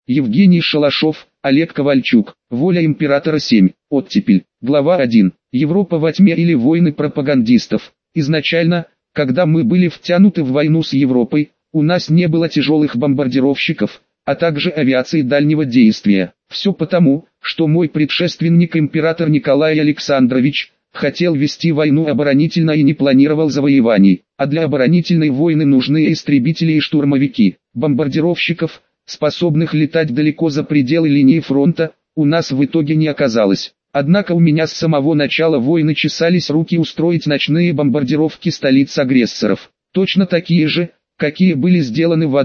Евгений Шалашов, Олег Ковальчук. Воля императора 7. Оттепель. Глава 1. Европа во тьме или войны пропагандистов. Изначально, когда мы были втянуты в войну с Европой, у нас не было тяжелых бомбардировщиков, а также авиации дальнего действия. Все потому, что мой предшественник император Николай Александрович хотел вести войну оборонительно и не планировал завоеваний, а для оборонительной войны нужны истребители и штурмовики. Бомбардировщиков, способных летать далеко за пределы линии фронта, у нас в итоге не оказалось. Однако у меня с самого начала войны чесались руки устроить ночные бомбардировки столиц агрессоров. Точно такие же, какие были сделаны в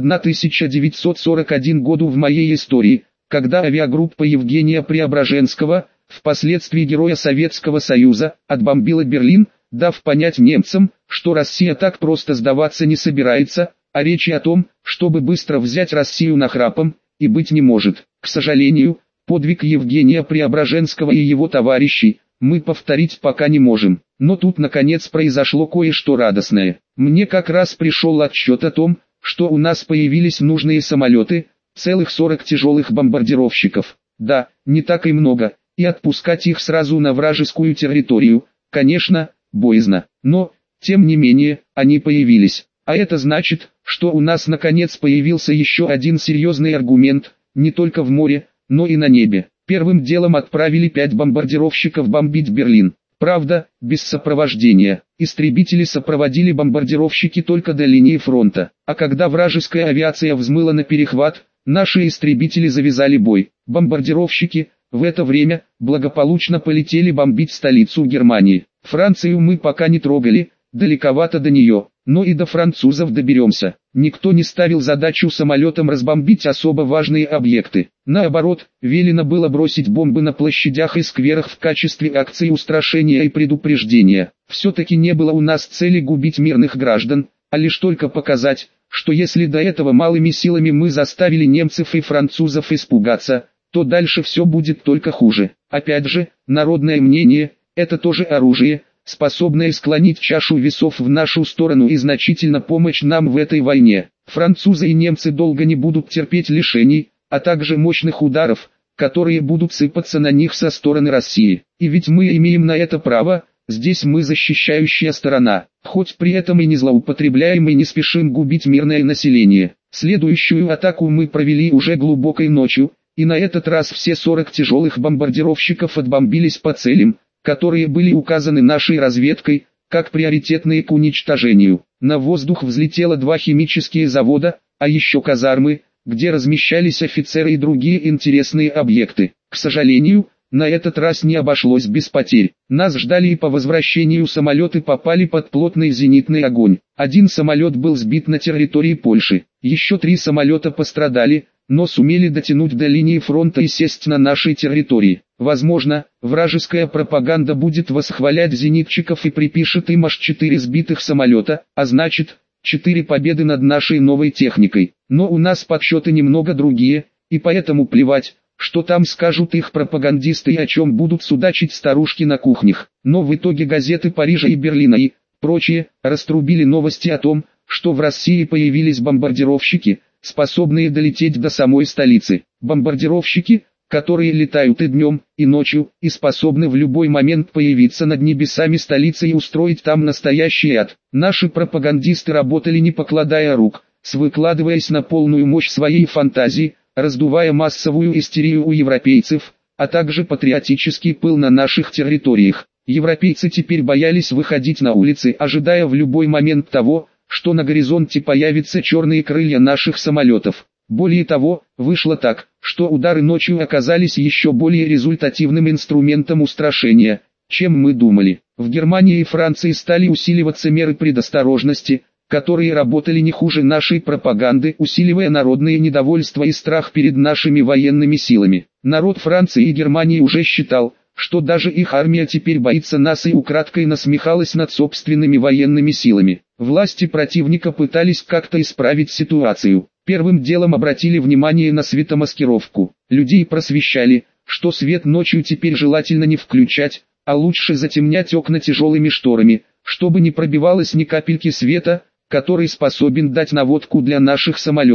1941 году в моей истории, когда авиагруппа Евгения Преображенского, впоследствии Героя Советского Союза, отбомбила Берлин, дав понять немцам, что Россия так просто сдаваться не собирается, а речи о том, чтобы быстро взять Россию нахрапом, и быть не может. К сожалению, подвиг Евгения Преображенского и его товарищей мы повторить пока не можем. Но тут наконец произошло кое-что радостное. Мне как раз пришел отчет о том, что у нас появились нужные самолеты, целых 40 тяжелых бомбардировщиков. Да, не так и много, и отпускать их сразу на вражескую территорию, конечно, боязно. Но, тем не менее, они появились. А это значит, что у нас наконец появился еще один серьезный аргумент, не только в море, но и на небе. Первым делом отправили 5 бомбардировщиков бомбить Берлин. Правда, без сопровождения. Истребители сопроводили бомбардировщики только до линии фронта. А когда вражеская авиация взмыла на перехват, наши истребители завязали бой. Бомбардировщики, в это время, благополучно полетели бомбить столицу Германии. Францию мы пока не трогали, далековато до нее, но и до французов доберемся. Никто не ставил задачу самолетам разбомбить особо важные объекты. Наоборот, велено было бросить бомбы на площадях и скверах в качестве акции устрашения и предупреждения. Все-таки не было у нас цели губить мирных граждан, а лишь только показать, что если до этого малыми силами мы заставили немцев и французов испугаться, то дальше все будет только хуже. Опять же, народное мнение – это тоже оружие, способное склонить чашу весов в нашу сторону и значительно помочь нам в этой войне. Французы и немцы долго не будут терпеть лишений, а также мощных ударов, которые будут сыпаться на них со стороны России. И ведь мы имеем на это право, здесь мы защищающая сторона, хоть при этом и не злоупотребляем и не спешим губить мирное население. Следующую атаку мы провели уже глубокой ночью, и на этот раз все 40 тяжелых бомбардировщиков отбомбились по целям, которые были указаны нашей разведкой, как приоритетные к уничтожению. На воздух взлетело 2 химические завода, а еще казармы, где размещались офицеры и другие интересные объекты. К сожалению, на этот раз не обошлось без потерь. Нас ждали и по возвращению самолеты попали под плотный зенитный огонь. Один самолет был сбит на территории Польши. Еще 3 самолета пострадали, но сумели дотянуть до линии фронта и сесть на нашей территории. Возможно, вражеская пропаганда будет восхвалять зенитчиков и припишет им аж 4 сбитых самолета, а значит, 4 победы над нашей новой техникой. Но у нас подсчеты немного другие, и поэтому плевать, что там скажут их пропагандисты и о чем будут судачить старушки на кухнях. Но в итоге газеты Парижа и Берлина и прочие раструбили новости о том, что в России появились бомбардировщики, способные долететь до самой столицы. Бомбардировщики, которые летают и днем, и ночью, и способны в любой момент появиться над небесами столицы и устроить там настоящий ад. Наши пропагандисты работали не покладая рук, выкладываясь на полную мощь своей фантазии, раздувая массовую истерию у европейцев, а также патриотический пыл на наших территориях. Европейцы теперь боялись выходить на улицы, ожидая в любой момент того, что на горизонте появятся черные крылья наших самолетов. Более того, вышло так, что удары ночью оказались еще более результативным инструментом устрашения, чем мы думали. В Германии и Франции стали усиливаться меры предосторожности, которые работали не хуже нашей пропаганды, усиливая народное недовольство и страх перед нашими военными силами. Народ Франции и Германии уже считал, что даже их армия теперь боится нас и украдкой насмехалась над собственными военными силами. Власти противника пытались как-то исправить ситуацию. Первым делом обратили внимание на светомаскировку. Людей просвещали, что свет ночью теперь желательно не включать, а лучше затемнять окна тяжелыми шторами, чтобы не пробивалось ни капельки света, который способен дать наводку для наших самолетов.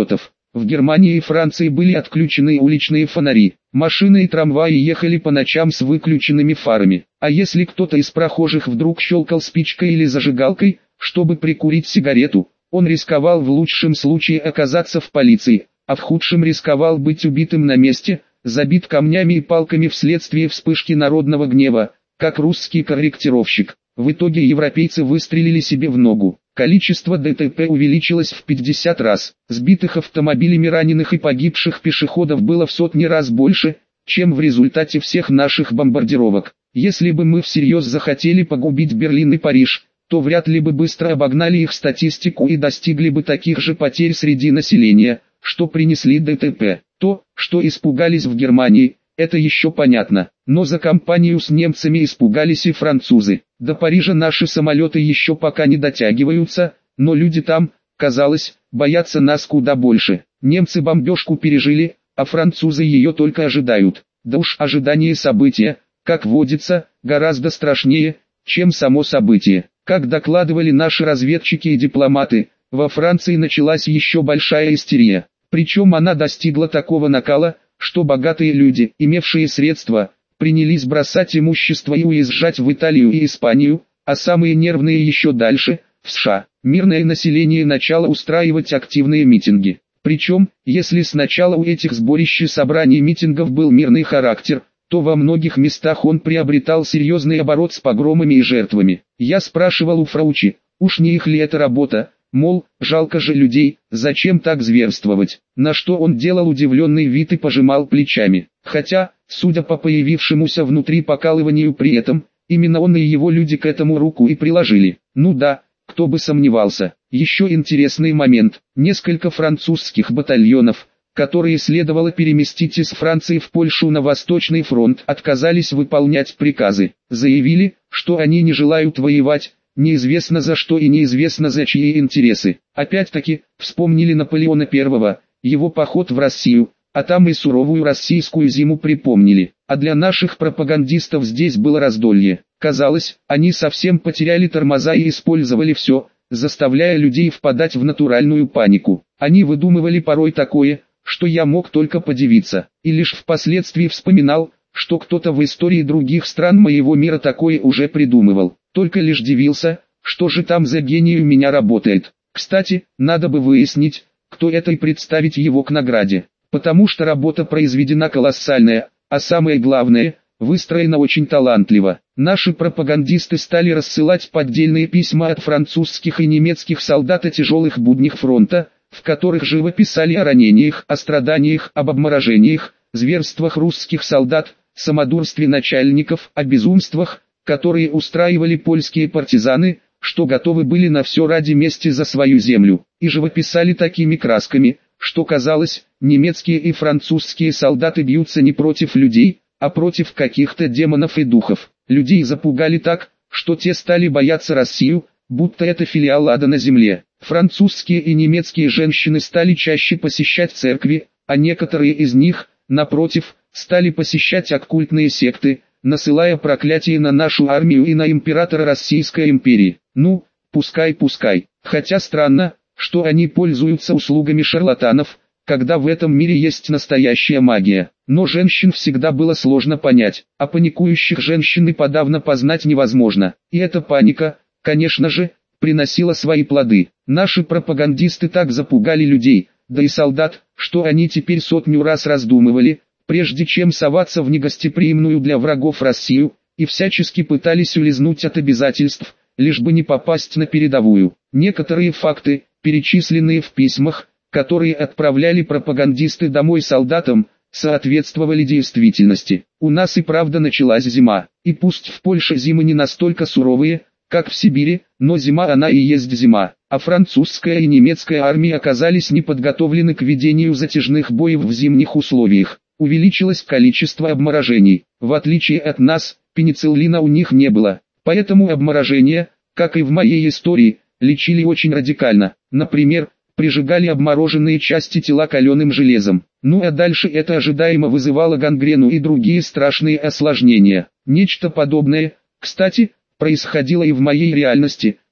В Германии и Франции были отключены уличные фонари. Машины и трамваи ехали по ночам с выключенными фарами. А если кто-то из прохожих вдруг щелкал спичкой или зажигалкой, чтобы прикурить сигарету, он рисковал в лучшем случае оказаться в полиции, а в худшем рисковал быть убитым на месте, забит камнями и палками вследствие вспышки народного гнева, как русский корректировщик. В итоге европейцы выстрелили себе в ногу. Количество ДТП увеличилось в 50 раз. Сбитых автомобилями раненых и погибших пешеходов было в сотни раз больше, чем в результате всех наших бомбардировок. Если бы мы всерьез захотели погубить Берлин и Париж, то вряд ли бы быстро обогнали их статистику и достигли бы таких же потерь среди населения, что принесли ДТП. То, что испугались в Германии, это еще понятно, но за компанию с немцами испугались и французы. До Парижа наши самолеты еще пока не дотягиваются, но люди там, казалось, боятся нас куда больше. Немцы бомбежку пережили, а французы ее только ожидают. Да уж ожидание события, как водится, гораздо страшнее, чем само событие. Как докладывали наши разведчики и дипломаты, во Франции началась еще большая истерия. Причем она достигла такого накала, что богатые люди, имевшие средства, принялись бросать имущество и уезжать в Италию и Испанию, а самые нервные еще дальше, в США. Мирное население начало устраивать активные митинги. Причем, если сначала у этих сборищ и собраний митингов был мирный характер, то во многих местах он приобретал серьезный оборот с погромами и жертвами. Я спрашивал у Фраучи, уж не их ли это работа, мол, жалко же людей, зачем так зверствовать, на что он делал удивленный вид и пожимал плечами. Хотя, судя по появившемуся внутри покалыванию при этом, именно он и его люди к этому руку и приложили. Ну да, кто бы сомневался. Еще интересный момент. Несколько французских батальонов, которые следовало переместить из Франции в Польшу на Восточный фронт, отказались выполнять приказы. Заявили, что они не желают воевать, неизвестно за что и неизвестно за чьи интересы. Опять-таки, вспомнили Наполеона I, его поход в Россию, а там и суровую российскую зиму припомнили. А для наших пропагандистов здесь было раздолье. Казалось, они совсем потеряли тормоза и использовали все, заставляя людей впадать в натуральную панику. Они выдумывали порой такое, что я мог только подивиться, и лишь впоследствии вспоминал, что кто-то в истории других стран моего мира такое уже придумывал. Только лишь дивился, что же там за гений у меня работает. Кстати, надо бы выяснить, кто это и представить его к награде. Потому что работа произведена колоссальная, а самое главное, выстроена очень талантливо. Наши пропагандисты стали рассылать поддельные письма от французских и немецких солдат о тяжелых буднях фронта, в которых живо писали о ранениях, о страданиях, об обморожениях, зверствах русских солдат, самодурстве начальников, о безумствах, которые устраивали польские партизаны, что готовы были на все ради мести за свою землю, и живописали такими красками, что казалось, немецкие и французские солдаты бьются не против людей, а против каких-то демонов и духов. Людей запугали так, что те стали бояться Россию, будто это филиал ада на земле. Французские и немецкие женщины стали чаще посещать церкви, а некоторые из них, напротив, стали посещать оккультные секты, насылая проклятие на нашу армию и на императора Российской империи. Ну, пускай. Хотя странно, что они пользуются услугами шарлатанов, когда в этом мире есть настоящая магия. Но женщин всегда было сложно понять, а паникующих женщин и подавно познать невозможно. И эта паника, конечно же, приносила свои плоды. Наши пропагандисты так запугали людей, да и солдат, что они теперь сотню раз раздумывали, прежде чем соваться в негостеприимную для врагов Россию, и всячески пытались улизнуть от обязательств, лишь бы не попасть на передовую. Некоторые факты, перечисленные в письмах, которые отправляли пропагандисты домой солдатам, соответствовали действительности. У нас и правда началась зима, и пусть в Польше зимы не настолько суровые, как в Сибири, но зима она и есть зима, а французская и немецкая армии оказались не подготовлены к ведению затяжных боев в зимних условиях. Увеличилось количество обморожений. В отличие от нас, пенициллина у них не было, поэтому обморожение, как и в моей истории, лечили очень радикально. Например, прижигали обмороженные части тела каленым железом. Ну а дальше это ожидаемо вызывало гангрену и другие страшные осложнения. Нечто подобное, кстати, происходило и в моей реальности,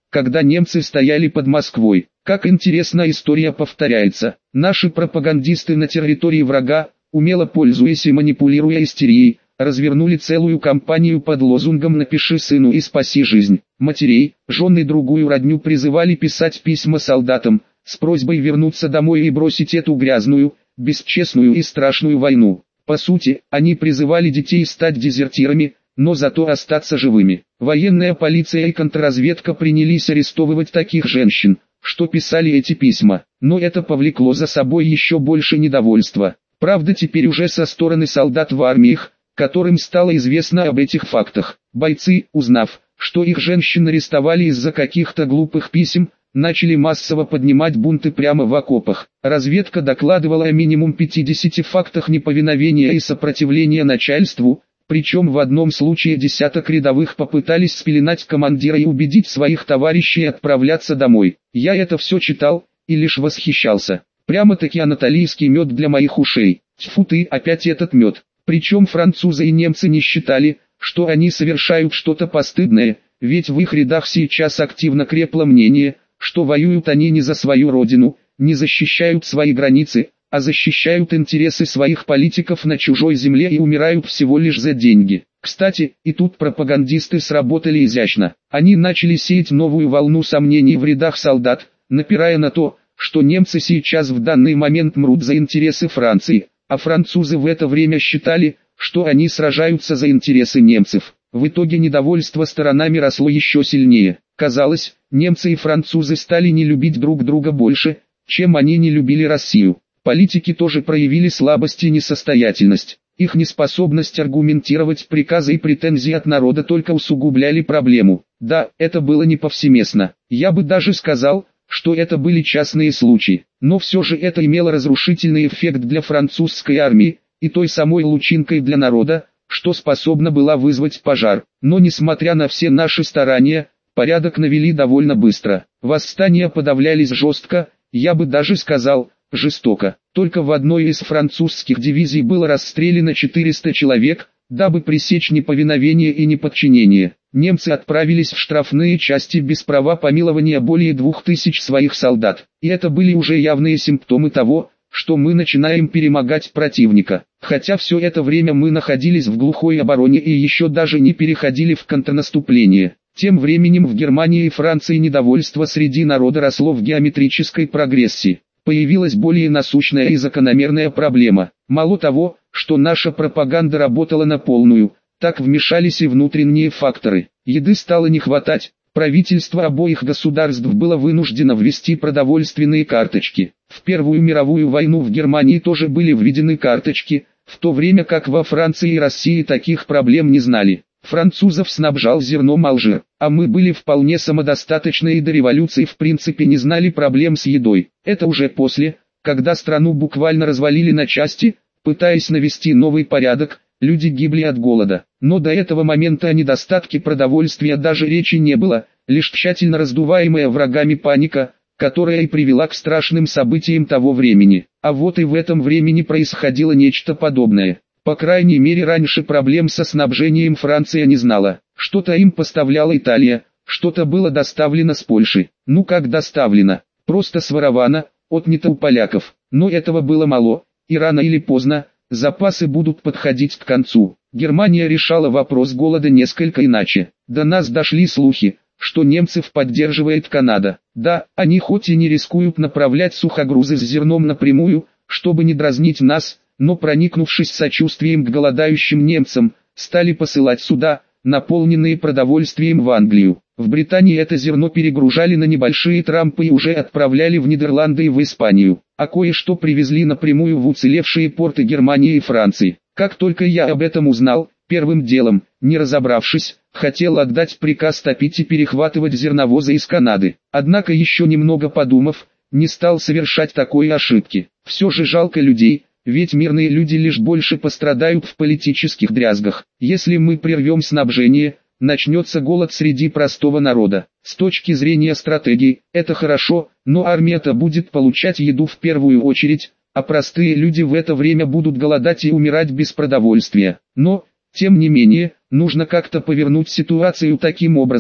когда немцы стояли под Москвой. Как интересно, история повторяется. Наши пропагандисты на территории врага, умело пользуясь и манипулируя истерией, развернули целую кампанию под лозунгом «Напиши сыну и спаси жизнь». Матерей, жен и другую родню призывали писать письма солдатам, с просьбой вернуться домой и бросить эту грязную, бесчестную и страшную войну. По сути, они призывали детей стать дезертирами, но зато остаться живыми. Военная полиция и контрразведка принялись арестовывать таких женщин, что писали эти письма, но это повлекло за собой еще больше недовольства. Правда, теперь уже со стороны солдат в армиях, которым стало известно об этих фактах. Бойцы, узнав, что их женщин арестовали из-за каких-то глупых писем, начали массово поднимать бунты прямо в окопах. Разведка докладывала о минимум 50 фактах неповиновения и сопротивления начальству, причем в одном случае десяток рядовых попытались спеленать командира и убедить своих товарищей отправляться домой. Я это все читал и лишь восхищался. Прямо-таки анатолийский мед для моих ушей. Тьфу ты, опять этот мед. Причем французы и немцы не считали, что они совершают что-то постыдное, ведь в их рядах сейчас активно крепло мнение, что воюют они не за свою родину, не защищают свои границы, а защищают интересы своих политиков на чужой земле и умирают всего лишь за деньги. Кстати, и тут пропагандисты сработали изящно. Они начали сеять новую волну сомнений в рядах солдат, напирая на то, что немцы сейчас в данный момент мрут за интересы Франции, а французы в это время считали, что они сражаются за интересы немцев. В итоге недовольство сторонами росло еще сильнее. Казалось, немцы и французы стали не любить друг друга больше, чем они не любили Россию. Политики тоже проявили слабость и несостоятельность. Их неспособность аргументировать приказы и претензии от народа только усугубляли проблему. Да, это было не повсеместно. Я бы даже сказал, что это были частные случаи. Но все же это имело разрушительный эффект для французской армии, и той самой лучинкой для народа, что способна была вызвать пожар. Но несмотря на все наши старания, порядок навели довольно быстро. Восстания подавлялись жестко, я бы даже сказал, жестоко. Только в одной из французских дивизий было расстреляно 400 человек, дабы пресечь неповиновение и неподчинение. Немцы отправились в штрафные части без права помилования более 2000 своих солдат. И это были уже явные симптомы того, что мы начинаем перемогать противника. Хотя все это время мы находились в глухой обороне и еще даже не переходили в контрнаступление. Тем временем в Германии и Франции недовольство среди народа росло в геометрической прогрессии. Появилась более насущная и закономерная проблема. Мало того, что наша пропаганда работала на полную, так вмешались и внутренние факторы. Еды стало не хватать. Правительство обоих государств было вынуждено ввести продовольственные карточки. В Первую мировую войну в Германии тоже были введены карточки, в то время как во Франции и России таких проблем не знали. Французов снабжал зерном Алжир, а мы были вполне самодостаточны и до революции в принципе не знали проблем с едой. Это уже после, когда страну буквально развалили на части, пытаясь навести новый порядок, люди гибли от голода. Но до этого момента о недостатке продовольствия даже речи не было, лишь тщательно раздуваемая врагами паника, которая и привела к страшным событиям того времени. А вот и в этом времени происходило нечто подобное. По крайней мере раньше проблем со снабжением Франция не знала. Что-то им поставляла Италия, что-то было доставлено с Польши. Ну как доставлено? Просто своровано, отнято у поляков. Но этого было мало, и рано или поздно запасы будут подходить к концу. Германия решала вопрос голода несколько иначе. До нас дошли слухи, что немцев поддерживает Канада. Да, они хоть и не рискуют направлять сухогрузы с зерном напрямую, чтобы не дразнить нас, но проникнувшись сочувствием к голодающим немцам, стали посылать суда, наполненные продовольствием в Англию. В Британии это зерно перегружали на небольшие трампы и уже отправляли в Нидерланды и в Испанию, а кое-что привезли напрямую в уцелевшие порты Германии и Франции. Как только я об этом узнал, первым делом, не разобравшись, хотел отдать приказ топить и перехватывать зерновозы из Канады. Однако еще немного подумав, не стал совершать такой ошибки. Все же жалко людей. Ведь мирные люди лишь больше пострадают в политических дрязгах. Если мы прервем снабжение, начнется голод среди простого народа. С точки зрения стратегии, это хорошо, но армия-то будет получать еду в первую очередь, а простые люди в это время будут голодать и умирать без продовольствия. Но, тем не менее, нужно как-то повернуть ситуацию таким образом,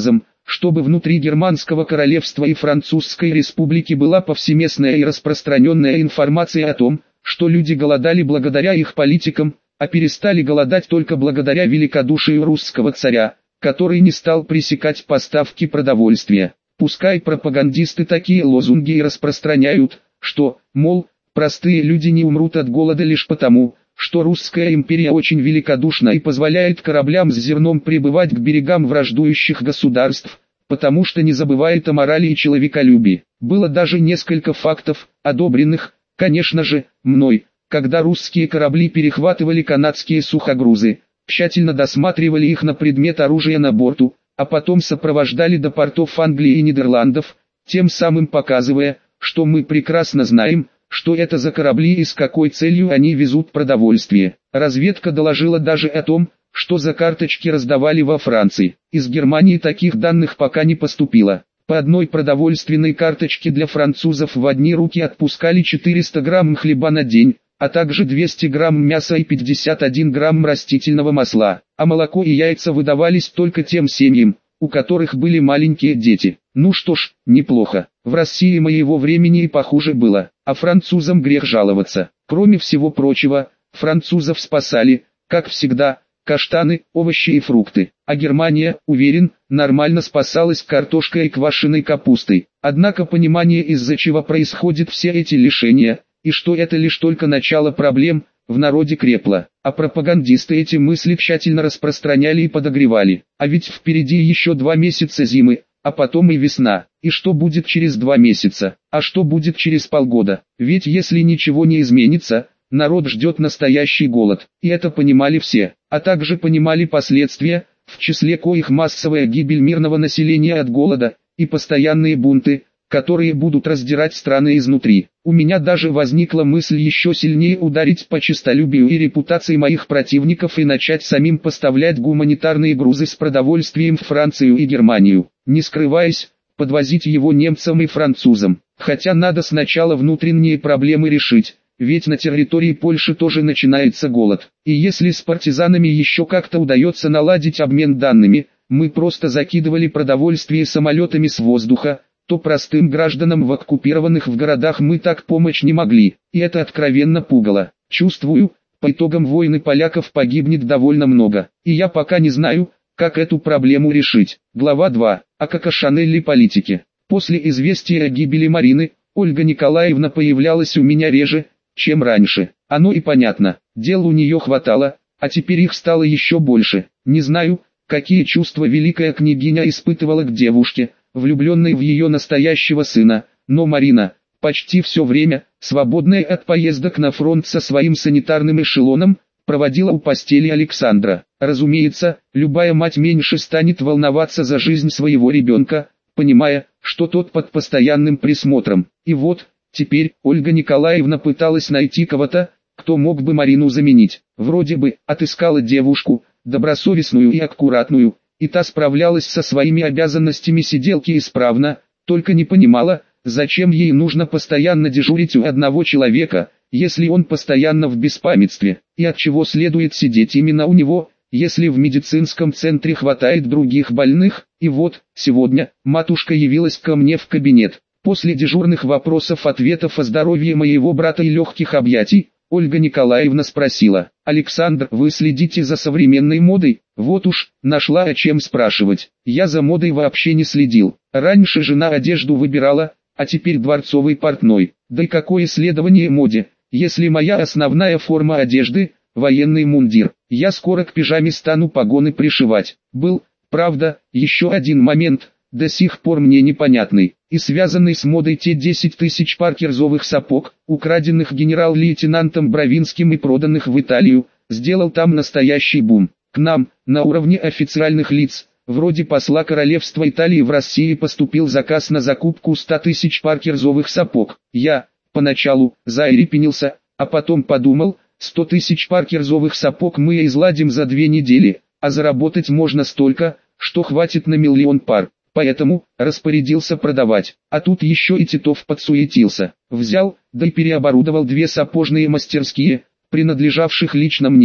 чтобы внутри Германского королевства и Французской республики была повсеместная и распространенная информация о том, что люди голодали благодаря их политикам, а перестали голодать только благодаря великодушию русского царя, который не стал пресекать поставки продовольствия. Пускай пропагандисты такие лозунги и распространяют, что, мол, простые люди не умрут от голода лишь потому, что русская империя очень великодушна и позволяет кораблям с зерном прибывать к берегам враждующих государств, потому что не забывает о морали и человеколюбии. Было даже несколько фактов, одобренных, конечно же, мной, когда русские корабли перехватывали канадские сухогрузы, тщательно досматривали их на предмет оружия на борту, а потом сопровождали до портов Англии и Нидерландов, тем самым показывая, что мы прекрасно знаем, что это за корабли и с какой целью они везут продовольствие. Разведка доложила даже о том, что за карточки раздавали во Франции. Из Германии таких данных пока не поступило. По одной продовольственной карточке для французов в одни руки отпускали 400 грамм хлеба на день, а также 200 грамм мяса и 51 грамм растительного масла, а молоко и яйца выдавались только тем семьям, у которых были маленькие дети. Ну что ж, неплохо. В России моего времени и похуже было, а французам грех жаловаться. Кроме всего прочего, французов спасали, как всегда, каштаны, овощи и фрукты, а Германия, уверен, нормально спасалась картошкой и квашеной капустой. Однако понимание, из-за чего происходят все эти лишения, и что это лишь только начало проблем, в народе крепло, а пропагандисты эти мысли тщательно распространяли и подогревали. А ведь впереди еще 2 месяца зимы, а потом и весна. И что будет через 2 месяца? А что будет через полгода? Ведь если ничего не изменится, народ ждет настоящий голод. И это понимали все, а также понимали последствия, в числе коих массовая гибель мирного населения от голода, и постоянные бунты, которые будут раздирать страны изнутри. У меня даже возникла мысль еще сильнее ударить по честолюбию и репутации моих противников и начать самим поставлять гуманитарные грузы с продовольствием в Францию и Германию, не скрываясь, подвозить его немцам и французам. Хотя надо сначала внутренние проблемы решить, ведь на территории Польши тоже начинается голод. И если с партизанами еще как-то удается наладить обмен данными, мы просто закидывали продовольствие самолетами с воздуха, то простым гражданам в оккупированных в городах мы так помочь не могли, и это откровенно пугало. Чувствую, по итогам войны поляков погибнет довольно много, и я пока не знаю, как эту проблему решить. Глава 2. О Коко Шанель политике. После известия о гибели Марины, Ольга Николаевна появлялась у меня реже, чем раньше. Оно и понятно, дел у нее хватало, а теперь их стало еще больше. Не знаю, какие чувства великая княгиня испытывала к девушке, влюбленной в ее настоящего сына, но Марина, почти все время, свободная от поездок на фронт со своим санитарным эшелоном, проводила у постели Александра. Разумеется, любая мать меньше станет волноваться за жизнь своего ребенка, понимая, что тот под постоянным присмотром. И вот, теперь, Ольга Николаевна пыталась найти кого-то, кто мог бы Марину заменить. Вроде бы, отыскала девушку, добросовестную и аккуратную, и та справлялась со своими обязанностями сиделки исправно, только не понимала, зачем ей нужно постоянно дежурить у одного человека, если он постоянно в беспамятстве, и от чего следует сидеть именно у него, если в медицинском центре хватает других больных. И вот, сегодня, матушка явилась ко мне в кабинет. После дежурных вопросов-ответов о здоровье моего брата и легких объятий, Ольга Николаевна спросила: «Александр, вы следите за современной модой?» Вот уж, нашла о чем спрашивать. Я за модой вообще не следил. Раньше жена одежду выбирала, а теперь дворцовый портной. Да и какое следование моде, если моя основная форма одежды – военный мундир. Я скоро к пижаме стану погоны пришивать. Был, правда, еще один момент, до сих пор мне непонятный, и связанный с модой те 10 тысяч пар кирзовых сапог, украденных генерал-лейтенантом Бровинским и проданных в Италию, сделал там настоящий бум. К нам, на уровне официальных лиц, вроде посла королевства Италии в России, поступил заказ на закупку 100 тысяч пар кирзовых сапог. Я, поначалу, заерепенился, а потом подумал, 100 тысяч пар кирзовых сапог мы изладим за 2 недели, а заработать можно столько, что хватит на 1 000 000 пар. Поэтому, распорядился продавать. А тут еще и Титов подсуетился. Взял, да и переоборудовал 2 сапожные мастерские, принадлежавших лично мне,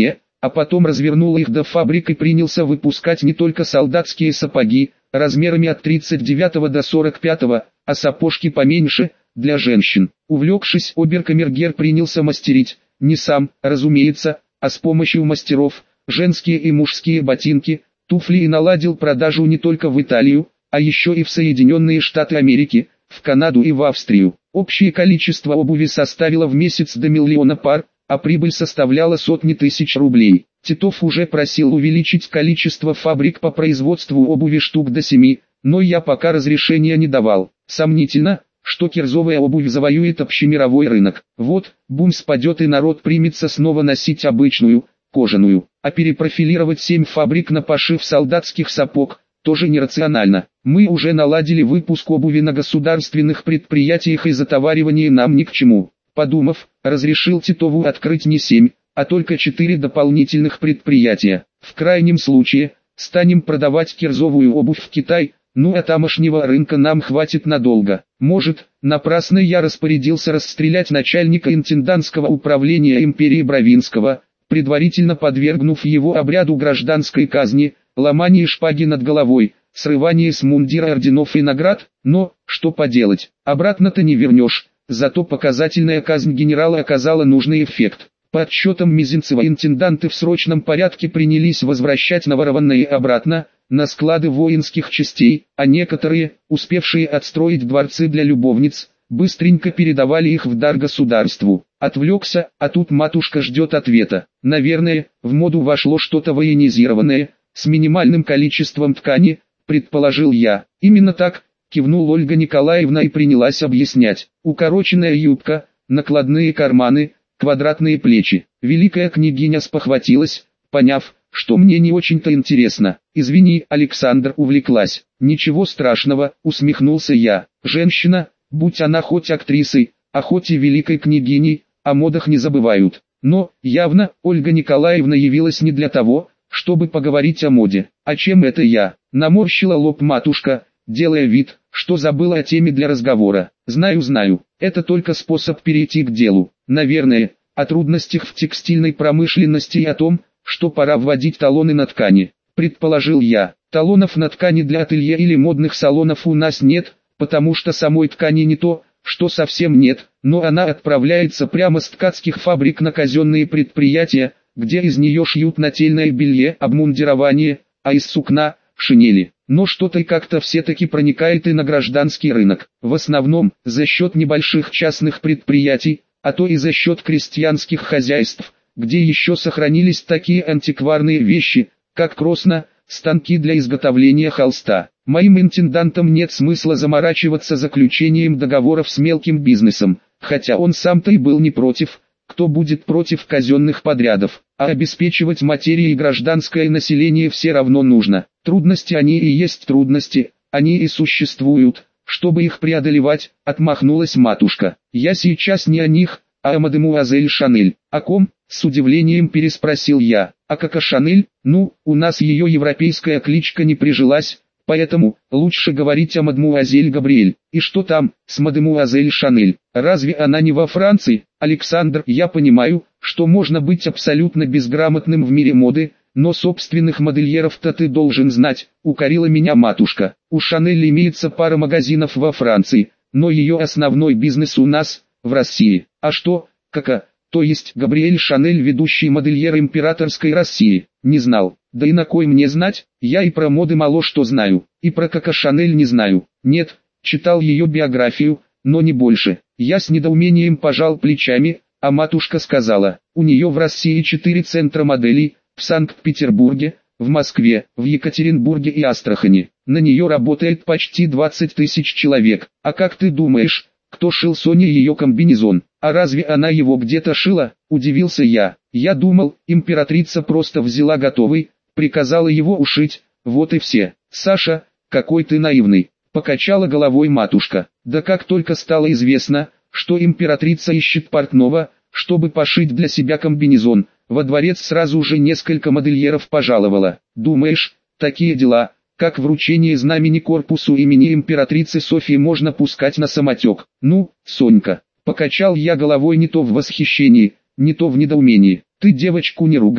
а потом развернул их до фабрик и принялся выпускать не только солдатские сапоги, размерами от 39 до 45, а сапожки поменьше, для женщин. Увлекшись, оберкамергер принялся мастерить, не сам, разумеется, а с помощью мастеров, женские и мужские ботинки, туфли и наладил продажу не только в Италию, а еще и в Соединенные Штаты Америки, в Канаду и в Австрию. Общее количество обуви составило в месяц до 1 миллиона пар, а прибыль составляла сотни тысяч рублей. Титов уже просил увеличить количество фабрик по производству обуви штук до 7, но я пока разрешения не давал. Сомнительно, что кирзовая обувь завоюет общемировой рынок. Вот, бум спадет и народ примется снова носить обычную, кожаную, а перепрофилировать 7 фабрик на пошив солдатских сапог тоже нерационально. Мы уже наладили выпуск обуви на государственных предприятиях и затоваривание нам ни к чему. Подумав, разрешил Титову открыть не 7, а только 4 дополнительных предприятия. В крайнем случае, станем продавать кирзовую обувь в Китай, ну а тамошнего рынка нам хватит надолго. Может, напрасно я распорядился расстрелять начальника интендантского управления империи Бровинского, предварительно подвергнув его обряду гражданской казни, ломание шпаги над головой, срывание с мундира орденов и наград, но, что поделать, обратно-то не вернешь, зато показательная казнь генерала оказала нужный эффект. По отчетам Мизинцева, интенданты в срочном порядке принялись возвращать наворованное обратно, на склады воинских частей, а некоторые, успевшие отстроить дворцы для любовниц, быстренько передавали их в дар государству. Отвлекся, а тут матушка ждет ответа. Наверное, в моду вошло что-то военизированное, с минимальным количеством ткани, предположил я. Именно так, кивнул Ольга Николаевна и принялась объяснять. Укороченная юбка, накладные карманы, квадратные плечи. Великая княгиня спохватилась, поняв, что мне не очень-то интересно. «Извини, Александр, увлеклась». «Ничего страшного», усмехнулся я. «Женщина, будь она хоть актрисой, а хоть и великой княгиней, о модах не забывают». Но, явно, Ольга Николаевна явилась не для того, чтобы поговорить о моде. «А чем это я?» Наморщила лоб матушка, делая вид, что забыла о теме для разговора. «Знаю, это только способ перейти к делу. Наверное, о трудностях в текстильной промышленности и о том, что пора вводить талоны на ткани», предположил я. «Талонов на ткани для ателье или модных салонов у нас нет, потому что самой ткани не то, что совсем нет, но она отправляется прямо с ткацких фабрик на казенные предприятия, где из нее шьют нательное белье, обмундирование, а из сукна – шинели. Но что-то как-то все-таки проникает и на гражданский рынок, в основном за счет небольших частных предприятий, а то и за счет крестьянских хозяйств, где еще сохранились такие антикварные вещи, как кросна, станки для изготовления холста. Моим интендантам нет смысла заморачиваться заключением договоров с мелким бизнесом, хотя он сам-то и был не против, кто будет против казенных подрядов, а обеспечивать материей гражданское население все равно нужно. Трудности они и есть трудности, они и существуют, чтобы их преодолевать, отмахнулась матушка. Я сейчас не о них, а о мадемуазель Шанель. О ком? С удивлением переспросил я. А Коко Шанель? Ну, у нас ее европейская кличка не прижилась, поэтому лучше говорить о мадемуазель Габриэль. И что там, с мадемуазель Шанель? Разве она не во Франции? Александр, я понимаю, что можно быть абсолютно безграмотным в мире моды, но собственных модельеров-то ты должен знать, укорила меня матушка. У Шанель имеется пара магазинов во Франции, но ее основной бизнес у нас, в России. А что, Коко, то есть Габриэль Шанель, ведущий модельер императорской России? Не знал. Да и на кой мне знать, я и про моды мало что знаю, и про Коко Шанель не знаю. Нет, читал ее биографию, но не больше. Я с недоумением пожал плечами, а матушка сказала, у нее в России 4 центра моделей, в Санкт-Петербурге, в Москве, в Екатеринбурге и Астрахани. На нее работает почти 20 тысяч человек. А как ты думаешь, кто шил Соне ее комбинезон? А разве она его где-то шила? Удивился я. Я думал, императрица просто взяла готовый, приказала его ушить, вот и все. Саша, какой ты наивный, покачала головой матушка. Да как только стало известно, что императрица ищет портного, чтобы пошить для себя комбинезон, во дворец сразу же несколько модельеров пожаловала. Думаешь, такие дела, как вручение знамени корпусу имени императрицы Софьи, можно пускать на самотек? Ну, Сонька, покачал я головой не то в восхищении, не то в недоумении. Ты девочку не ругай,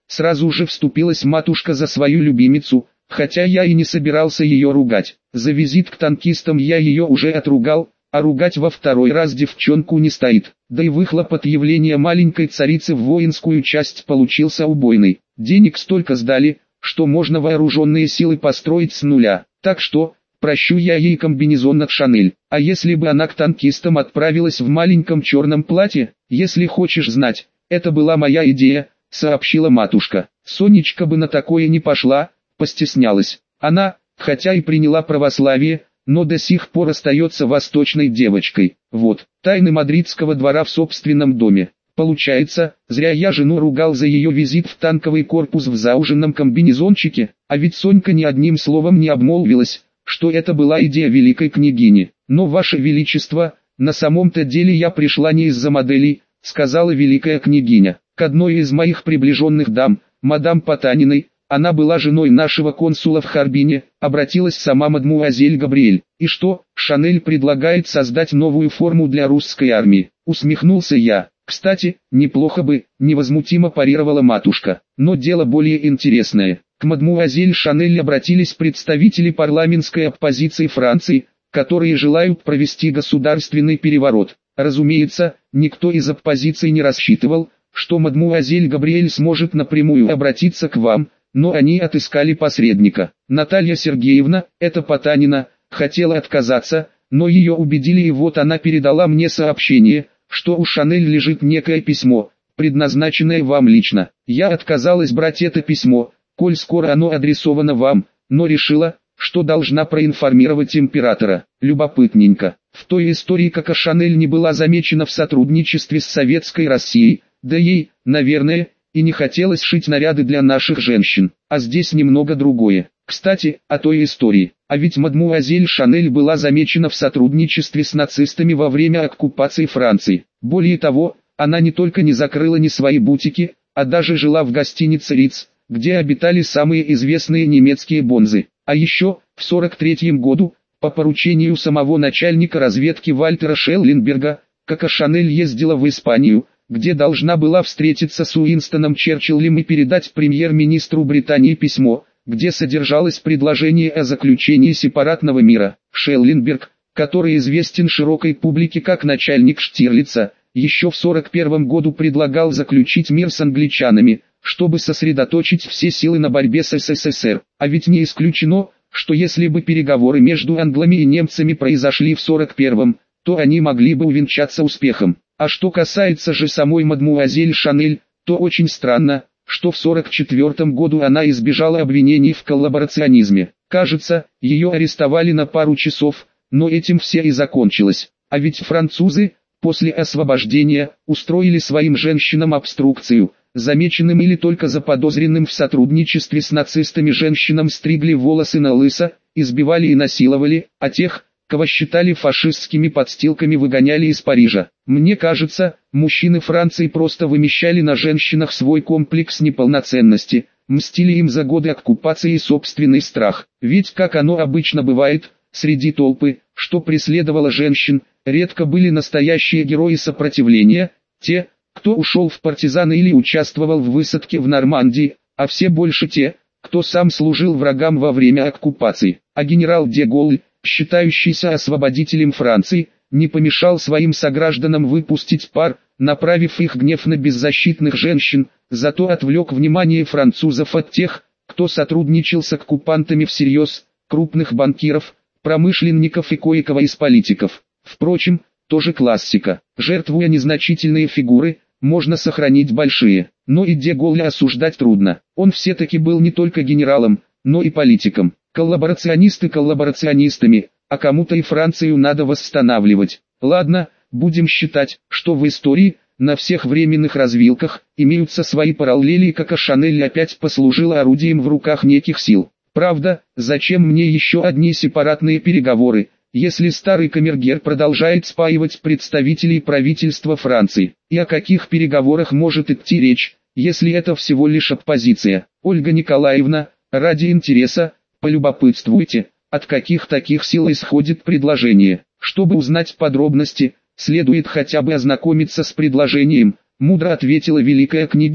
Сразу же вступилась матушка за свою любимицу, хотя я и не собирался ее ругать. За визит к танкистам я ее уже отругал, а ругать во второй раз девчонку не стоит. Да и выхлоп от явления маленькой царицы в воинскую часть получился убойный. Денег столько сдали, что можно вооруженные силы построить с нуля. Так что, прощу я ей комбинезон от Шанель. А если бы она к танкистам отправилась в маленьком черном платье, если хочешь знать, это была моя идея, сообщила матушка. Сонечка бы на такое не пошла, постеснялась. Она, хотя и приняла православие, но до сих пор остается восточной девочкой. Вот, тайны мадридского двора в собственном доме. Получается, зря я жену ругал за ее визит в танковый корпус в зауженном комбинезончике, а ведь Сонька ни одним словом не обмолвилась, что это была идея великой княгини. Но, ваше величество, на самом-то деле я пришла не из-за моделей, сказала великая княгиня, к одной из моих приближенных дам, мадам Потаниной. Она была женой нашего консула в Харбине, обратилась сама мадмуазель Габриэль. И что, Шанель предлагает создать новую форму для русской армии? Усмехнулся я. Кстати, неплохо бы, невозмутимо парировала матушка. Но дело более интересное. К мадмуазель Шанель обратились представители парламентской оппозиции Франции, которые желают провести государственный переворот. Разумеется, никто из оппозиции не рассчитывал, что мадмуазель Габриэль сможет напрямую обратиться к вам, но они отыскали посредника. Наталья Сергеевна, это Потанина, хотела отказаться, но ее убедили, и вот она передала мне сообщение, что у Шанель лежит некое письмо, предназначенное вам лично. Я отказалась брать это письмо, коль скоро оно адресовано вам, но решила, что должна проинформировать императора. Любопытненько. В той истории Коко Шанель не была замечена в сотрудничестве с Советской Россией, да ей, наверное, и не хотелось шить наряды для наших женщин. А здесь немного другое. Кстати, о той истории. А ведь мадмуазель Шанель была замечена в сотрудничестве с нацистами во время оккупации Франции. Более того, она не только не закрыла ни свои бутики, а даже жила в гостинице Риц, где обитали самые известные немецкие бонзы. А еще, в 1943 году, по поручению самого начальника разведки Вальтера Шелленберга, Коко Шанель ездила в Испанию, где должна была встретиться с Уинстоном Черчиллем и передать премьер-министру Британии письмо, где содержалось предложение о заключении сепаратного мира. Шелленберг, который известен широкой публике как начальник Штирлица, еще в 1941 году предлагал заключить мир с англичанами, чтобы сосредоточить все силы на борьбе с СССР. А ведь не исключено, что если бы переговоры между англами и немцами произошли в 1941, то они могли бы увенчаться успехом. А что касается же самой мадмуазель Шанель, то очень странно, что в 1944 году она избежала обвинений в коллаборационизме. Кажется, ее арестовали на пару часов, но этим все и закончилось. А ведь французы, после освобождения, устроили своим женщинам обструкцию. Замеченным или только заподозренным в сотрудничестве с нацистами женщинам стригли волосы на лысо, избивали и насиловали, а тех, кого считали фашистскими подстилками, выгоняли из Парижа. Мне кажется, мужчины Франции просто вымещали на женщинах свой комплекс неполноценности, мстили им за годы оккупации и собственный страх. Ведь, как оно обычно бывает, среди толпы, что преследовало женщин, редко были настоящие герои сопротивления, те, кто ушел в партизаны или участвовал в высадке в Нормандии, а все больше те, кто сам служил врагам во время оккупации. А генерал де Голль, считающийся освободителем Франции, не помешал своим согражданам выпустить пар, направив их гнев на беззащитных женщин, зато отвлек внимание французов от тех, кто сотрудничал с оккупантами всерьез, крупных банкиров, промышленников и кое-кого из политиков. Впрочем, тоже классика. Жертвуя незначительные фигуры, можно сохранить большие. Но и де Голля осуждать трудно. Он все-таки был не только генералом, но и политиком. Коллаборационисты коллаборационистами, а кому-то и Францию надо восстанавливать. Ладно, будем считать, что в истории, на всех временных развилках, имеются свои параллели, и Коко Шанель опять послужила орудием в руках неких сил. Правда, зачем мне еще одни сепаратные переговоры, если старый камергер продолжает спаивать представителей правительства Франции? И о каких переговорах может идти речь, если это всего лишь оппозиция? Ольга Николаевна, ради интереса, полюбопытствуйте, от каких таких сил исходит предложение. Чтобы узнать подробности, следует хотя бы ознакомиться с предложением, мудро ответила великая княгиня.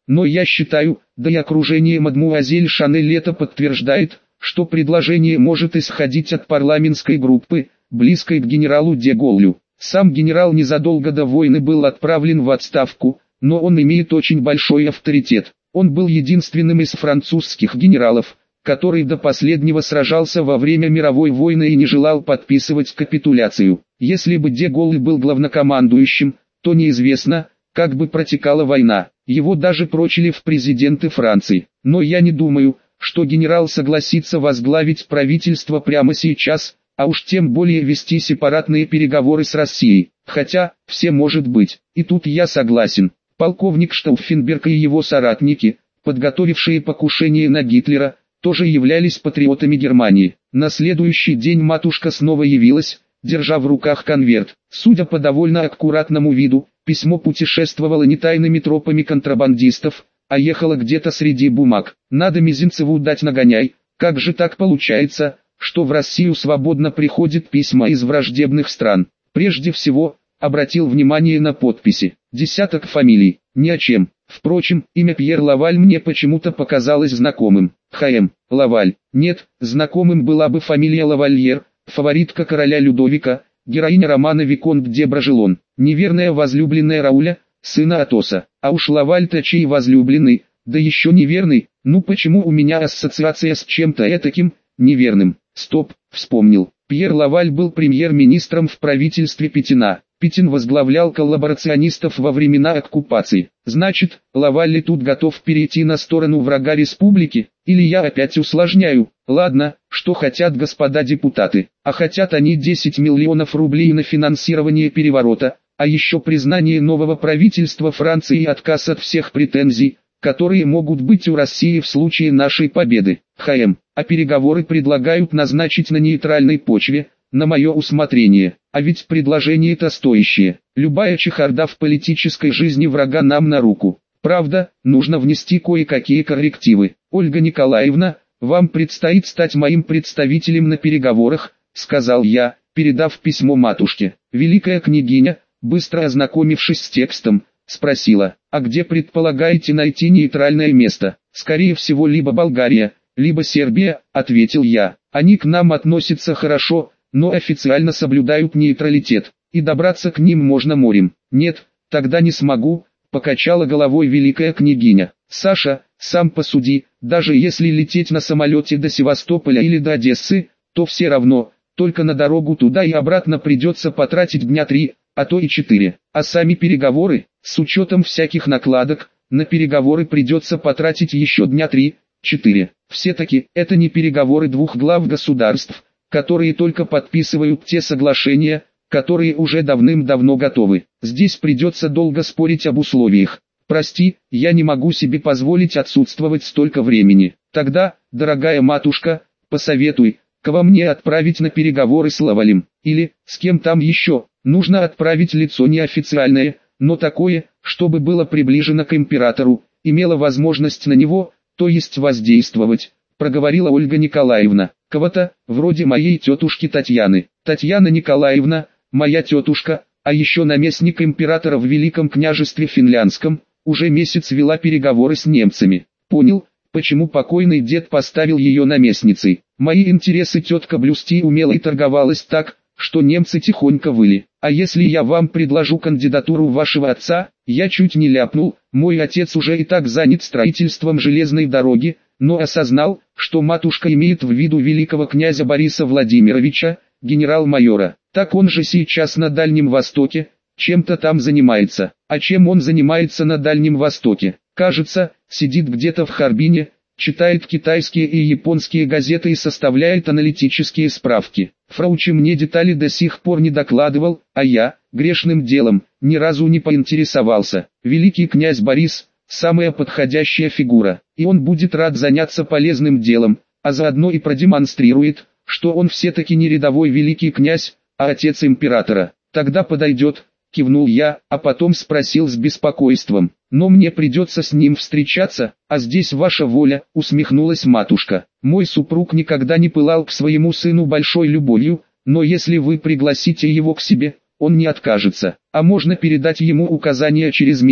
но я считаю, да и окружение мадмуазель Шанель это подтверждает, что предложение может исходить от парламентской группы, близкой к генералу де Голлю. Сам генерал незадолго до войны был отправлен в отставку, но он имеет очень большой авторитет. Он был единственным из французских генералов, который до последнего сражался во время мировой войны и не желал подписывать капитуляцию. Если бы де Голль был главнокомандующим, то неизвестно, как бы протекала война. Его даже прочили в президенты Франции. Но я не думаю, что генерал согласится возглавить правительство прямо сейчас, а уж тем более вести сепаратные переговоры с Россией. Хотя, все может быть. И тут я согласен. Полковник Штауффенберг и его соратники, подготовившие покушение на Гитлера, тоже являлись патриотами Германии. На следующий день матушка снова явилась, держа в руках конверт. Судя по довольно аккуратному виду, письмо путешествовало не тайными тропами контрабандистов, а ехало где-то среди бумаг. Надо Мизинцеву дать нагоняй. Как же так получается, что в Россию свободно приходят письма из враждебных стран? Прежде всего, обратил внимание на подписи. Десяток фамилий, ни о чем. Впрочем, имя Пьер Лаваль мне почему-то показалось знакомым. Х.М. Лаваль. Нет, знакомым была бы фамилия Лавальер, фаворитка короля Людовика, героиня романа Виконт де Брожелон, неверная возлюбленная Рауля, сына Атоса. А уж Лаваль-то чей возлюбленный, да еще неверный. Ну почему у меня ассоциация с чем-то этаким, неверным? Стоп, вспомнил. Пьер Лаваль был премьер-министром в правительстве Петина. Петин возглавлял коллаборационистов во времена оккупации. Значит, Лаваль тут готов перейти на сторону врага республики? Или я опять усложняю? Ладно, что хотят господа депутаты? А хотят они 10 миллионов рублей на финансирование переворота, а еще признание нового правительства Франции и отказ от всех претензий, которые могут быть у России в случае нашей победы. ХМ. А переговоры предлагают назначить на нейтральной почве, на мое усмотрение. А ведь предложение-то стоящее. Любая чехарда в политической жизни врага нам на руку. Правда, нужно внести кое-какие коррективы. Ольга Николаевна, вам предстоит стать моим представителем на переговорах, сказал я, передав письмо матушке. Великая княгиня, быстро ознакомившись с текстом, спросила: а где предполагаете найти нейтральное место? Скорее всего либо Болгария, либо Сербия, ответил я. Они к нам относятся хорошо, но официально соблюдают нейтралитет, и добраться к ним можно морем. Нет, тогда не смогу, покачала головой великая княгиня. Саша, сам посуди, даже если лететь на самолете до Севастополя или до Одессы, то все равно, только на дорогу туда и обратно придется потратить дня 3, а то и 4. А сами переговоры, с учетом всяких накладок, на переговоры придется потратить еще дня 3-4. Все-таки, это не переговоры двух глав государств, которые только подписывают те соглашения, которые уже давным-давно готовы. Здесь придется долго спорить об условиях. Прости, я не могу себе позволить отсутствовать столько времени. Тогда, дорогая матушка, посоветуй, кого мне отправить на переговоры с Лавалем, или, с кем там еще. Нужно отправить лицо неофициальное, но такое, чтобы было приближено к императору, имело возможность на него, то есть воздействовать, проговорила Ольга Николаевна. Кого-то, вроде моей тетушки Татьяны. Татьяна Николаевна, моя тетушка, а еще наместник императора в Великом княжестве Финляндском, уже месяц вела переговоры с немцами. Понял, почему покойный дед поставил ее наместницей. Мои интересы тетка блюсти умела и торговалась так, что немцы тихонько выли. А если я вам предложу кандидатуру вашего отца, я чуть не ляпнул, мой отец уже и так занят строительством железной дороги, но осознал, что матушка имеет в виду великого князя Бориса Владимировича, генерал-майора. Так он же сейчас на Дальнем Востоке, чем-то там занимается. А чем он занимается на Дальнем Востоке? Кажется, сидит где-то в Харбине, читает китайские и японские газеты и составляет аналитические справки. Фраучи мне детали до сих пор не докладывал, а я, грешным делом, ни разу не поинтересовался. Великий князь Борис – самая подходящая фигура, и он будет рад заняться полезным делом, а заодно и продемонстрирует, что он все-таки не рядовой великий князь, а отец императора. Тогда подойдет, кивнул я, а потом спросил с беспокойством: но мне придется с ним встречаться, а здесь ваша воля, усмехнулась матушка. Мой супруг никогда не пылал к своему сыну большой любовью, но если вы пригласите его к себе, он не откажется. А можно передать ему указания через меня,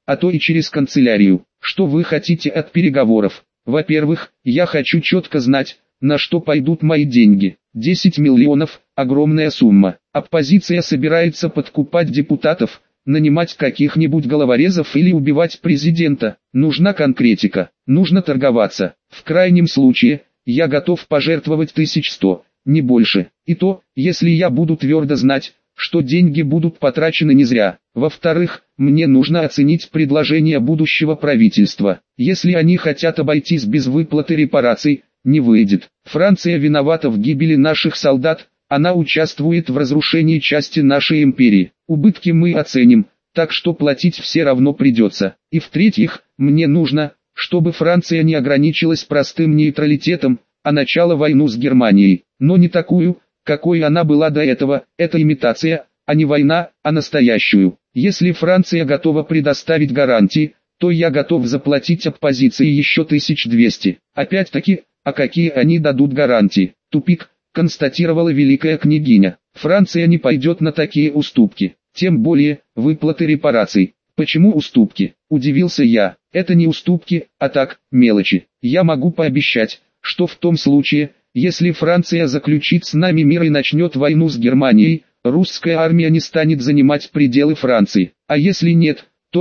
а то и через канцелярию. Что вы хотите от переговоров? Во-первых, я хочу четко знать, на что пойдут мои деньги. 10 миллионов – огромная сумма. Оппозиция собирается подкупать депутатов, нанимать каких-нибудь головорезов или убивать президента. Нужна конкретика, нужно торговаться. В крайнем случае, я готов пожертвовать 1100, не больше. И то, если я буду твердо знать, что деньги будут потрачены не зря. Во-вторых, мне нужно оценить предложения будущего правительства. Если они хотят обойтись без выплаты репараций, не выйдет. Франция виновата в гибели наших солдат, она участвует в разрушении части нашей империи. Убытки мы оценим, так что платить все равно придется. И в-третьих, мне нужно, чтобы Франция не ограничилась простым нейтралитетом, а начала войну с Германией. Но не такую, какой она была до этого, это имитация, а не война, а настоящую. Если Франция готова предоставить гарантии, то я готов заплатить оппозиции еще 1200. Опять-таки, а какие они дадут гарантии? Тупик, констатировала великая княгиня. Франция не пойдет на такие уступки, тем более, выплаты репараций. Почему уступки? Удивился я. Это не уступки, а так, мелочи. Я могу пообещать, что в том случае, если Франция заключит с нами мир и начнет войну с Германией, русская армия не станет занимать пределы Франции. А если нет, то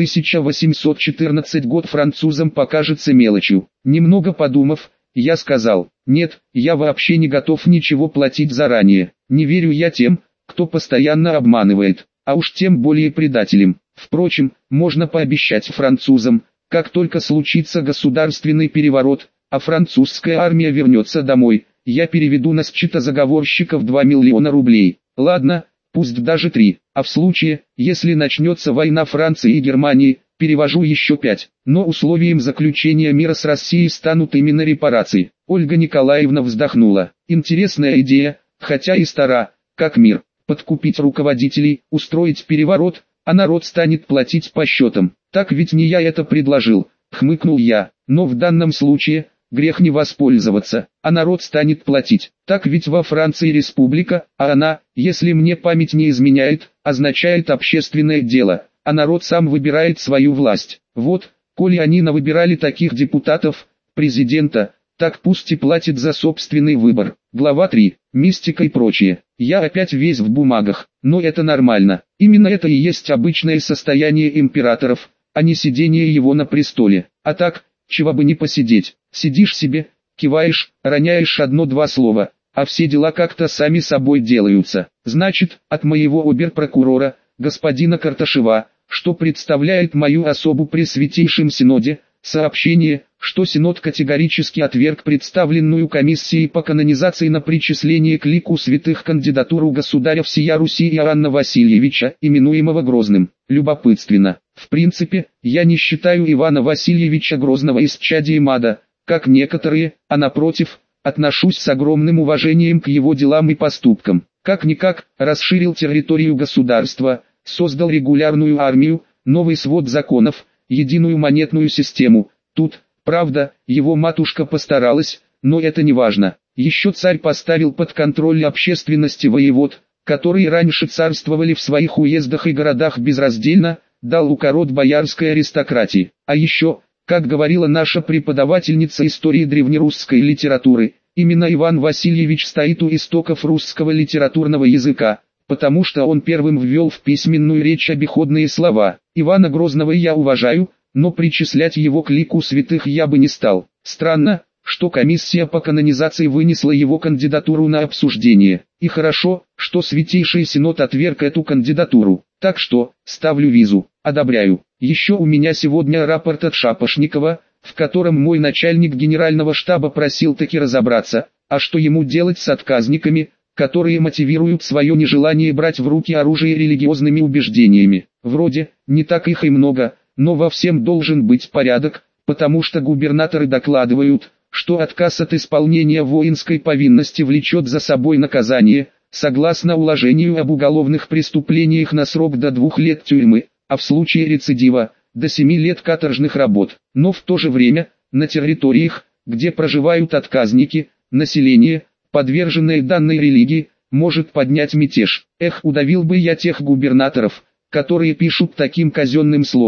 1814 год французам покажется мелочью. Немного подумав, я сказал: нет, я вообще не готов ничего платить заранее. Не верю я тем, кто постоянно обманывает, а уж тем более предателям. Впрочем, можно пообещать французам, как только случится государственный переворот, а французская армия вернется домой, я переведу на счета заговорщиков 2 миллиона рублей. Ладно, пусть даже 3, а в случае, если начнется война Франции и Германии, перевожу еще 5. Но условием заключения мира с Россией станут именно репарации. Ольга Николаевна вздохнула. Интересная идея, хотя и стара, как мир. Подкупить руководителей, устроить переворот, а народ станет платить по счетам. Так ведь не я это предложил, хмыкнул я. Но в данном случае, грех не воспользоваться, а народ станет платить. Так ведь во Франции республика, а она, если мне память не изменяет, означает общественное дело, а народ сам выбирает свою власть. Вот, коли они навыбирали таких депутатов, президента, так пусть и платит за собственный выбор. Глава 3. Мистика и прочее. Я опять весь в бумагах, но это нормально. Именно это и есть обычное состояние императоров, а не сидение его на престоле. А так, чего бы не посидеть, сидишь себе, киваешь, роняешь одно-два слова, а все дела как-то сами собой делаются. Значит, от моего обер-прокурора, господина Карташева, что представляет мою особу при Святейшем Синоде, сообщение, что Синод категорически отверг представленную комиссией по канонизации на причисление к лику святых кандидатуру государя всея Руси Иоанна Васильевича, именуемого Грозным. Любопытственно. В принципе, я не считаю Ивана Васильевича Грозного исчадием ада, как некоторые, а напротив, отношусь с огромным уважением к его делам и поступкам. Как-никак, расширил территорию государства, создал регулярную армию, новый свод законов, единую монетную систему. Тут, правда, его матушка постаралась, но это не важно. Еще царь поставил под контроль общественности воевод, которые раньше царствовали в своих уездах и городах безраздельно, дал укорот боярской аристократии. А еще, как говорила наша преподавательница истории древнерусской литературы, именно Иван Васильевич стоит у истоков русского литературного языка, потому что он первым ввел в письменную речь обиходные слова. Ивана Грозного я уважаю, но причислять его к лику святых я бы не стал. Странно, что комиссия по канонизации вынесла его кандидатуру на обсуждение. И хорошо, что Святейший Синод отверг эту кандидатуру. Так что, ставлю визу, одобряю. Еще у меня сегодня рапорт от Шапошникова, в котором мой начальник генерального штаба просил таки разобраться, а что ему делать с отказниками, которые мотивируют свое нежелание брать в руки оружие религиозными убеждениями. Вроде, не так их и много, но во всем должен быть порядок, потому что губернаторы докладывают, что отказ от исполнения воинской повинности влечет за собой наказание, согласно уложению об уголовных преступлениях на срок до 2 лет тюрьмы, а в случае рецидива, до 7 лет каторжных работ. Но в то же время, на территориях, где проживают отказники, население, подверженное данной религии, может поднять мятеж. Эх, удавил бы я тех губернаторов, которые пишут таким казенным слогом.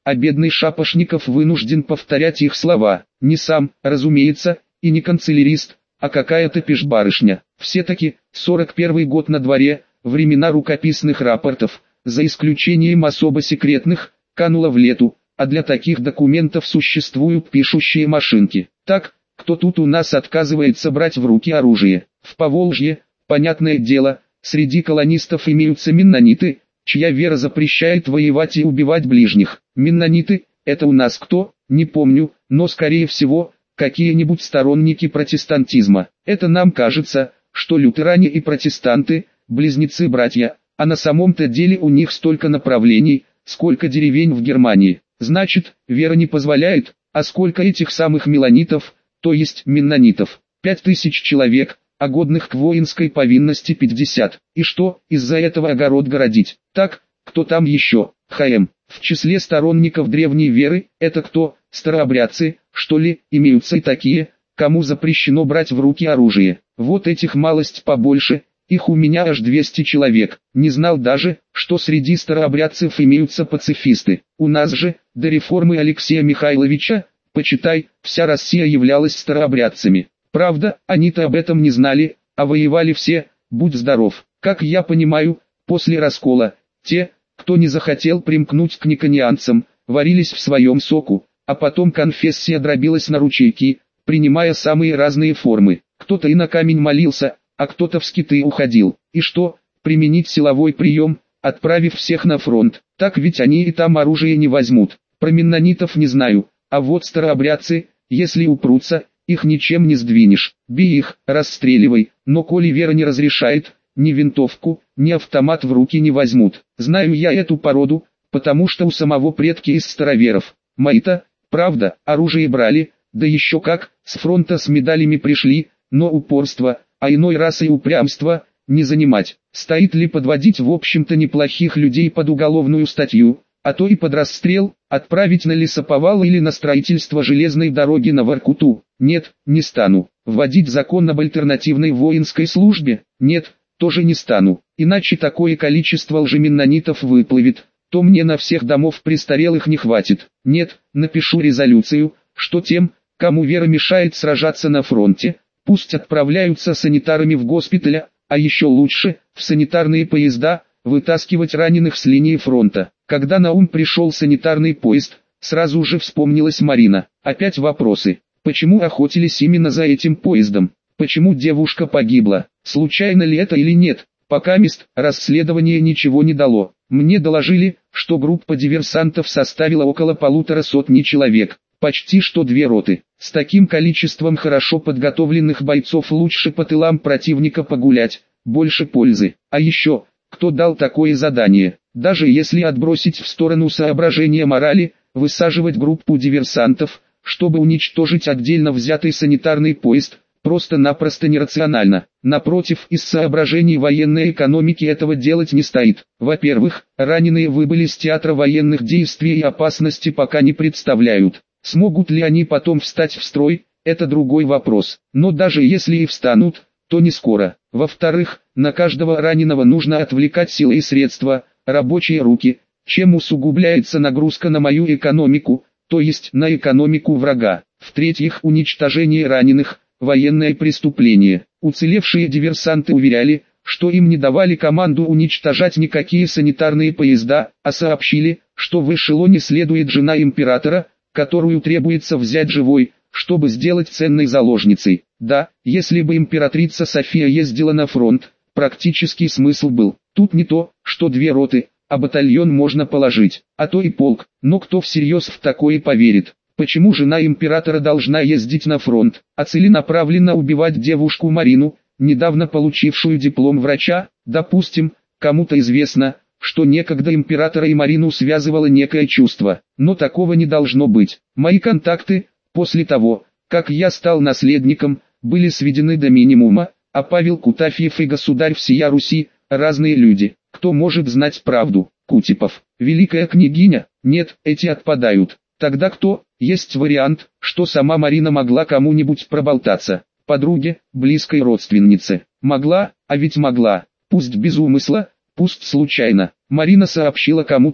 а бедный Шапошников вынужден повторять их слова. Не сам, разумеется, и не канцелярист, а какая-то пешбарышня. Все-таки, 41 год на дворе, времена рукописных рапортов, за исключением особо секретных, кануло в лету, а для таких документов существуют пишущие машинки. Так, кто тут у нас отказывается брать в руки оружие? В Поволжье, понятное дело, среди колонистов имеются меннониты, чья вера запрещает воевать и убивать ближних. Меннониты, это у нас кто, не помню, но скорее всего, какие-нибудь сторонники протестантизма. Это нам кажется, что лютеране и протестанты, близнецы-братья, а на самом-то деле у них столько направлений, сколько деревень в Германии. Значит, вера не позволяет, а сколько этих самых меланитов, то есть меннонитов? 5000 человек, а годных к воинской повинности 50. И что, из-за этого огород городить? Так, кто там еще? ХМ. В числе сторонников древней веры, это кто? Старообрядцы, что ли, имеются и такие, кому запрещено брать в руки оружие. Вот этих малость побольше, их у меня аж 200 человек. Не знал даже, что среди старообрядцев имеются пацифисты. У нас же, до реформы Алексея Михайловича, почитай, вся Россия являлась старообрядцами. Правда, они-то об этом не знали, а воевали все, будь здоров. Как я понимаю, после раскола, те, кто не захотел примкнуть к никонианцам, варились в своем соку, а потом конфессия дробилась на ручейки, принимая самые разные формы. Кто-то и на камень молился, а кто-то в скиты уходил. И что, применить силовой прием, отправив всех на фронт? Так ведь они и там оружие не возьмут. Про меннонитов не знаю, а вот старообрядцы, если упрутся, их ничем не сдвинешь. Бей их, расстреливай, но коли вера не разрешает, ни винтовку, ни автомат в руки не возьмут. Знаю я эту породу, потому что у самого предки из староверов. Мои-то, правда, оружие брали, да еще как, с фронта с медалями пришли, но упорство, а иной раз и упрямство, не занимать. Стоит ли подводить в общем-то неплохих людей под уголовную статью, а то и под расстрел, отправить на лесоповал или на строительство железной дороги на Воркуту? Нет, не стану. Вводить закон об альтернативной воинской службе? Нет, тоже не стану. Иначе такое количество лжеменнонитов выплывет, то мне на всех домов престарелых не хватит. Нет, напишу резолюцию, что тем, кому вера мешает сражаться на фронте, пусть отправляются санитарами в госпиталь, а еще лучше, в санитарные поезда, вытаскивать раненых с линии фронта. Когда на ум пришел санитарный поезд, сразу же вспомнилась Марина. Опять вопросы. Почему охотились именно за этим поездом? Почему девушка погибла? Случайно ли это или нет? Покамест расследование ничего не дало. Мне доложили, что группа диверсантов составила около 150 человек. Почти что 2 роты. С таким количеством хорошо подготовленных бойцов лучше по тылам противника погулять, больше пользы. А еще, кто дал такое задание? Даже если отбросить в сторону соображения морали, высаживать группу диверсантов, чтобы уничтожить отдельно взятый санитарный поезд, просто-напросто нерационально. Напротив, из соображений военной экономики этого делать не стоит. Во-первых, раненые выбыли с театра военных действий и опасности пока не представляют. Смогут ли они потом встать в строй, это другой вопрос. Но даже если и встанут, то не скоро. Во-вторых, на каждого раненого нужно отвлекать силы и средства, рабочие руки, чем усугубляется нагрузка на мою экономику, то есть на экономику врага. В-третьих, уничтожение раненых – военное преступление. Уцелевшие диверсанты уверяли, что им не давали команду уничтожать никакие санитарные поезда, а сообщили, что в эшелоне следует жена императора, которую требуется взять живой, чтобы сделать ценной заложницей. Да, если бы императрица София ездила на фронт, практический смысл был. Тут не то, что 2 роты, а батальон можно положить, а то и полк. Но кто всерьез в такое поверит? Почему жена императора должна ездить на фронт, а целенаправленно убивать девушку Марину, недавно получившую диплом врача? Допустим, кому-то известно, что некогда императора и Марину связывало некое чувство, но такого не должно быть. Мои контакты, после того, как я стал наследником, были сведены до минимума, а Павел Кутафьев и государь всея Руси – разные люди. Кто может знать правду? Кутепов. Великая княгиня? Нет, эти отпадают. Тогда кто? Есть вариант, что сама Марина могла кому-нибудь проболтаться. Подруге, близкой родственнице. Могла, а ведь могла. Пусть без умысла, пусть случайно. Марина сообщила кому-то,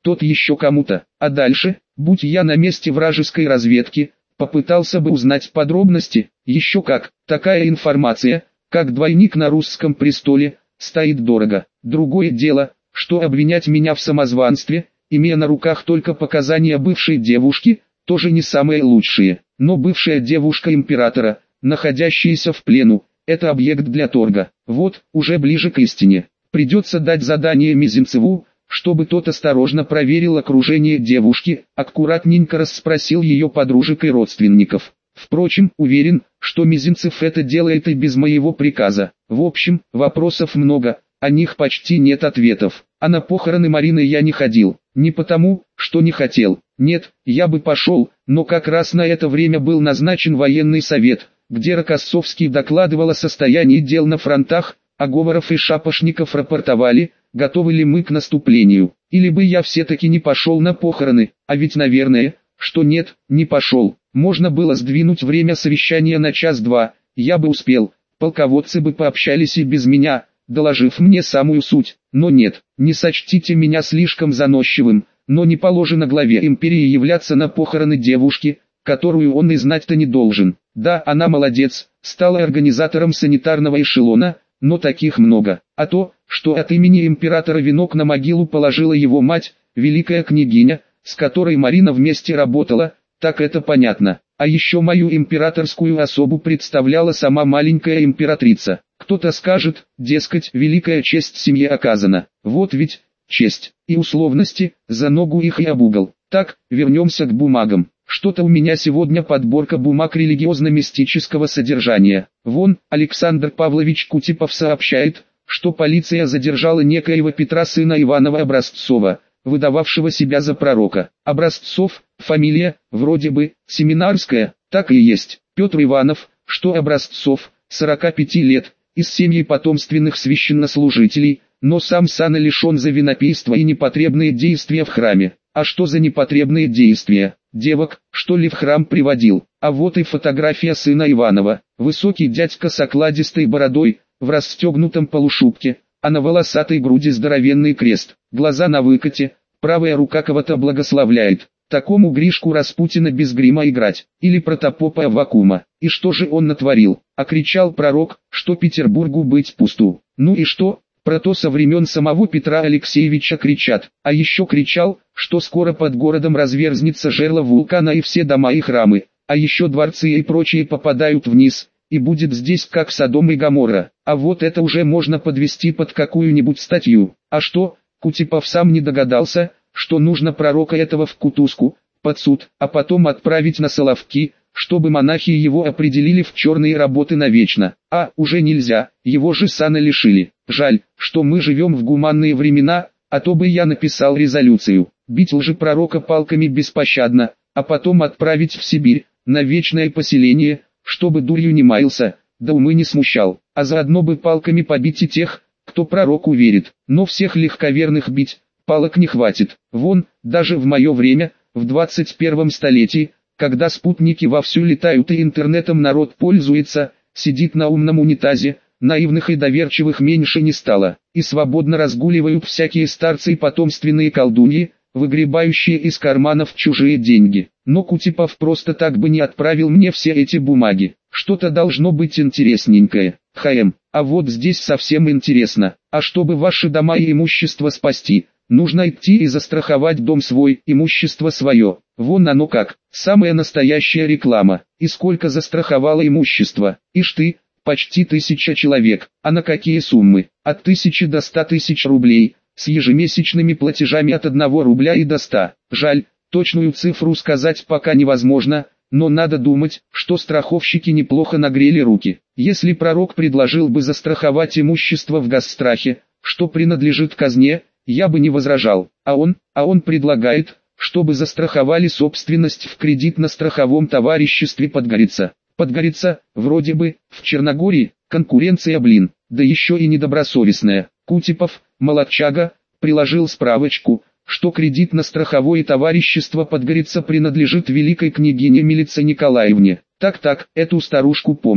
тот еще кому-то. А дальше, будь я на месте вражеской разведки, попытался бы узнать подробности. Еще как, такая информация, как двойник на русском престоле, стоит дорого. Другое дело, что обвинять меня в самозванстве, имея на руках только показания бывшей девушки, тоже не самые лучшие. Но бывшая девушка императора, находящаяся в плену, это объект для торга. Вот, уже ближе к истине. Придется дать задание Мизинцеву, чтобы тот осторожно проверил окружение девушки, аккуратненько расспросил ее подружек и родственников. Впрочем, уверен, что Мизинцев это делает и без моего приказа. В общем, вопросов много, о них почти нет ответов. А на похороны Марины я не ходил. Не потому, что не хотел. Нет, я бы пошел, но как раз на это время был назначен военный совет, где Рокоссовский докладывал о состоянии дел на фронтах, а Говоров и Шапошников рапортовали, готовы ли мы к наступлению. Или бы я все-таки не пошел на похороны, а ведь наверное, что нет, не пошел. Можно было сдвинуть время совещания на час-два, я бы успел, полководцы бы пообщались и без меня, доложив мне самую суть. Но нет, не сочтите меня слишком заносчивым, но не положено главе империи являться на похороны девушки, которую он и знать-то не должен. Да, она молодец, стала организатором санитарного эшелона, но таких много. А то, что от имени императора венок на могилу положила его мать, великая княгиня, с которой Марина вместе работала, так это понятно. А еще мою императорскую особу представляла сама маленькая императрица. Кто-то скажет, дескать, великая честь семье оказана. Вот ведь, честь и условности, за ногу их и об угол. Так, вернемся к бумагам. Что-то у меня сегодня подборка бумаг религиозно-мистического содержания. Вон, Александр Павлович Кутипов сообщает, что полиция задержала некоего Петра сына Иванова Образцова, выдававшего себя за пророка. Образцов, фамилия, вроде бы, Семинарская, так и есть. Петр Иванов, что Образцов, 45 лет, из семьи потомственных священнослужителей, но сам сана лишен за винопийство и непотребные действия в храме. А что за непотребные действия? Девок, что ли, в храм приводил? А вот и фотография сына Иванова. Высокий дядька с окладистой бородой, в расстегнутом полушубке, а на волосатой груди здоровенный крест. Глаза на выкате, правая рука кого-то благословляет. Такому Гришку Распутина без грима играть. Или протопопа Аввакума. И что же он натворил? А кричал пророк, что Петербургу быть пусту. Ну и что? Про то со времен самого Петра Алексеевича кричат. А еще кричал, что скоро под городом разверзнется жерло вулкана и все дома и храмы, а еще дворцы и прочие попадают вниз, и будет здесь как Содом и Гоморра. А вот это уже можно подвести под какую-нибудь статью. А что, Кутипов сам не догадался, что нужно пророка этого в кутузку, под суд, а потом отправить на Соловки, чтобы монахи его определили в черные работы навечно. А, уже нельзя, его же сана лишили. Жаль, что мы живем в гуманные времена, а то бы я написал резолюцию. Бить лжепророка палками беспощадно, а потом отправить в Сибирь, на вечное поселение, чтобы дурью не маялся, да умы не смущал. А заодно бы палками побить и тех, кто пророку верит. Но всех легковерных бить, палок не хватит. Вон, даже в мое время, в 21 столетии, когда спутники вовсю летают и интернетом народ пользуется, сидит на умном унитазе, наивных и доверчивых меньше не стало, и свободно разгуливают всякие старцы и потомственные колдуньи, выгребающие из карманов чужие деньги. Но Кутипов просто так бы не отправил мне все эти бумаги. Что-то должно быть интересненькое. А вот здесь совсем интересно. А чтобы ваши дома и имущество спасти, нужно идти и застраховать дом свой, имущество свое. Вон оно как, самая настоящая реклама. И сколько застраховало имущество? Ишь ты, почти 1000 человек. А на какие суммы? От 1000 до 100 тысяч рублей, с ежемесячными платежами от 1 рубля и до 100. Жаль, точную цифру сказать пока невозможно, но надо думать, что страховщики неплохо нагрели руки. Если пророк предложил бы застраховать имущество в госстрахе, что принадлежит казне, я бы не возражал. А он предлагает, чтобы застраховали собственность в кредитно-страховом товариществе Подгорица. Подгорица, вроде бы, в Черногории, конкуренция блин, да еще и недобросовестная. Кутипов, молодчага, приложил справочку, что кредитно-страховое товарищество Подгорица принадлежит великой княгине Милице Николаевне. Так, эту старушку помню.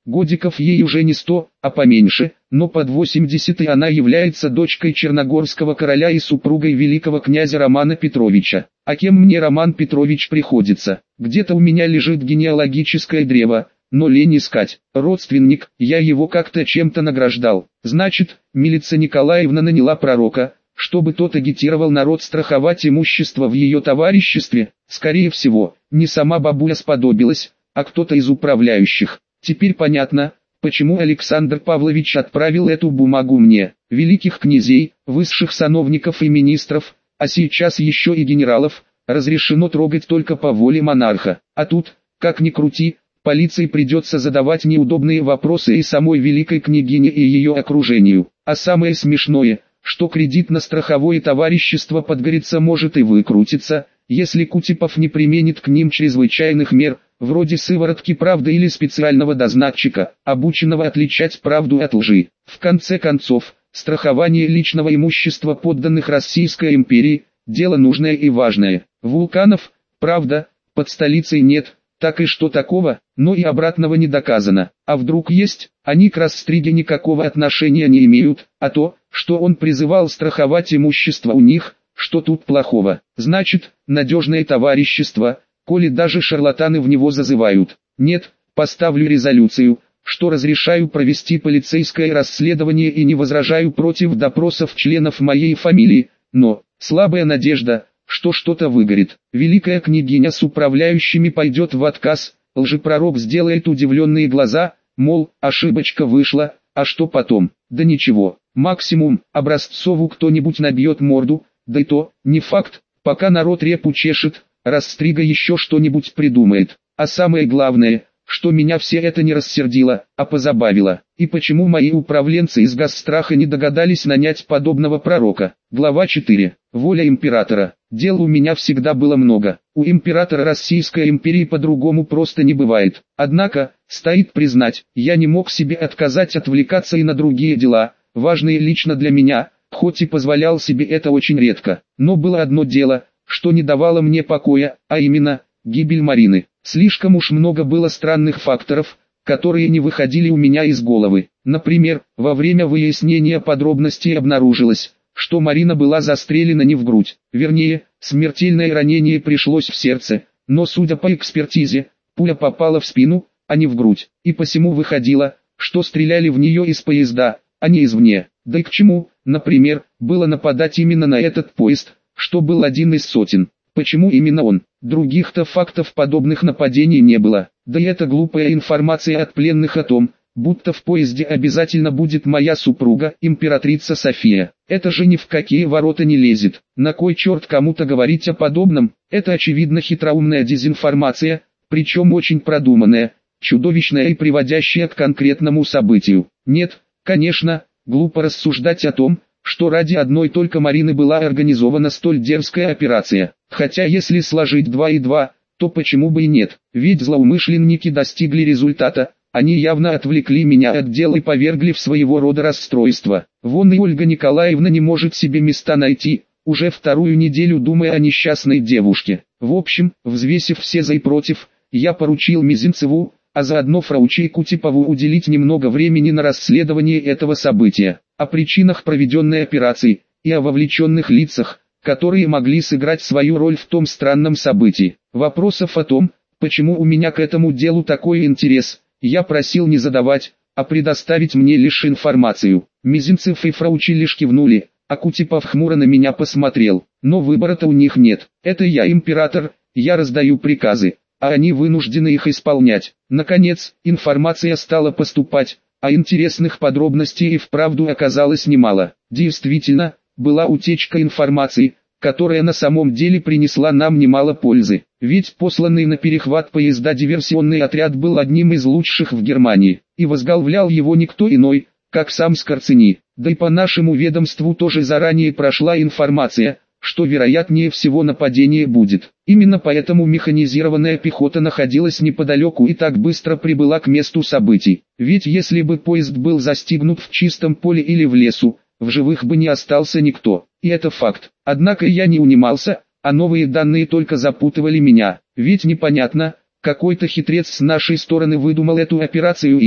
Годиков ей уже не 100, а поменьше, но под 80, и она является дочкой черногорского короля и супругой великого князя Романа Петровича. А кем мне Роман Петрович приходится? Где-то у меня лежит генеалогическое древо, но лень искать. Родственник, я его как-то чем-то награждал. Значит, Милица Николаевна наняла пророка, чтобы тот агитировал народ страховать имущество в ее товариществе. Скорее всего, не сама бабуля сподобилась, а кто-то из управляющих. Теперь понятно, почему Александр Павлович отправил эту бумагу мне. Великих князей, высших сановников и министров, а сейчас еще и генералов, разрешено трогать только по воле монарха. А тут, как ни крути, полиции придется задавать неудобные вопросы и самой великой княгине и ее окружению. А самое смешное, что кредитно-страховое товарищество подгорится может и выкрутиться, если Кутепов не применит к ним чрезвычайных мер, вроде сыворотки правды или специального дознатчика, обученного отличать правду от лжи. В конце концов, страхование личного имущества подданных Российской империи – дело нужное и важное. Вулканов, правда, под столицей нет, так и что такого, но и обратного не доказано. А вдруг есть, они к Растриге никакого отношения не имеют, а то, что он призывал страховать имущество у них, что тут плохого? Значит, надежное товарищество, коли даже шарлатаны в него зазывают. Нет, поставлю резолюцию, что разрешаю провести полицейское расследование и не возражаю против допросов членов моей фамилии, но, слабая надежда, что что-то выгорит. Великая княгиня с управляющими пойдет в отказ, лжепророк сделает удивленные глаза, мол, ошибочка вышла, а что потом? Да ничего, максимум, Образцову кто-нибудь набьет морду, да и то, не факт, пока народ репу чешет, Растрига еще что-нибудь придумает. А самое главное, что меня все это не рассердило, а позабавило. И почему мои управленцы из Газстраха не догадались нанять подобного пророка? Глава 4. Воля императора. Дел у меня всегда было много. У императора Российской империи по-другому просто не бывает. Однако, стоит признать, я не мог себе отказать отвлекаться и на другие дела, важные лично для меня, хоть и позволял себе это очень редко. Но было одно дело, что не давало мне покоя, а именно, гибель Марины. Слишком уж много было странных факторов, которые не выходили у меня из головы. Например, во время выяснения подробностей обнаружилось, что Марина была застрелена не в грудь. Вернее, смертельное ранение пришлось в сердце, но судя по экспертизе, пуля попала в спину, а не в грудь. И посему выходило, что стреляли в нее из поезда, а не извне. Да и к чему, например, было нападать именно на этот поезд, что был один из сотен. Почему именно он? Других-то фактов подобных нападений не было. Да и это глупая информация от пленных о том, будто в поезде обязательно будет моя супруга, императрица София. Это же ни в какие ворота не лезет. На кой черт кому-то говорить о подобном? Это очевидно хитроумная дезинформация, причем очень продуманная, чудовищная и приводящая к конкретному событию. Нет, конечно, глупо рассуждать о том, что ради одной только Марины была организована столь дерзкая операция. Хотя если сложить 2 и 2, то почему бы и нет? Ведь злоумышленники достигли результата, они явно отвлекли меня от дел и повергли в своего рода расстройство. Вон и Ольга Николаевна не может себе места найти, уже вторую неделю думая о несчастной девушке. В общем, взвесив все за и против, я поручил Мизинцеву, а заодно фрау Кутепову уделить немного времени на расследование этого события, о причинах проведенной операции, и о вовлеченных лицах, которые могли сыграть свою роль в том странном событии. Вопросов о том, почему у меня к этому делу такой интерес, я просил не задавать, а предоставить мне лишь информацию. Мизинцев и фрау лишь кивнули, а Кутепов хмуро на меня посмотрел. Но выбора-то у них нет. Это я император, я раздаю приказы, а они вынуждены их исполнять. Наконец, информация стала поступать, а интересных подробностей и вправду оказалось немало. Действительно, была утечка информации, которая на самом деле принесла нам немало пользы. Ведь посланный на перехват поезда диверсионный отряд был одним из лучших в Германии, и возглавлял его никто иной, как сам Скорцени. Да и по нашему ведомству тоже заранее прошла информация, что вероятнее всего нападение будет. Именно поэтому механизированная пехота находилась неподалеку и так быстро прибыла к месту событий. Ведь если бы поезд был застигнут в чистом поле или в лесу, в живых бы не остался никто. И это факт. Однако я не унимался, а новые данные только запутывали меня. Ведь непонятно, какой-то хитрец с нашей стороны выдумал эту операцию или,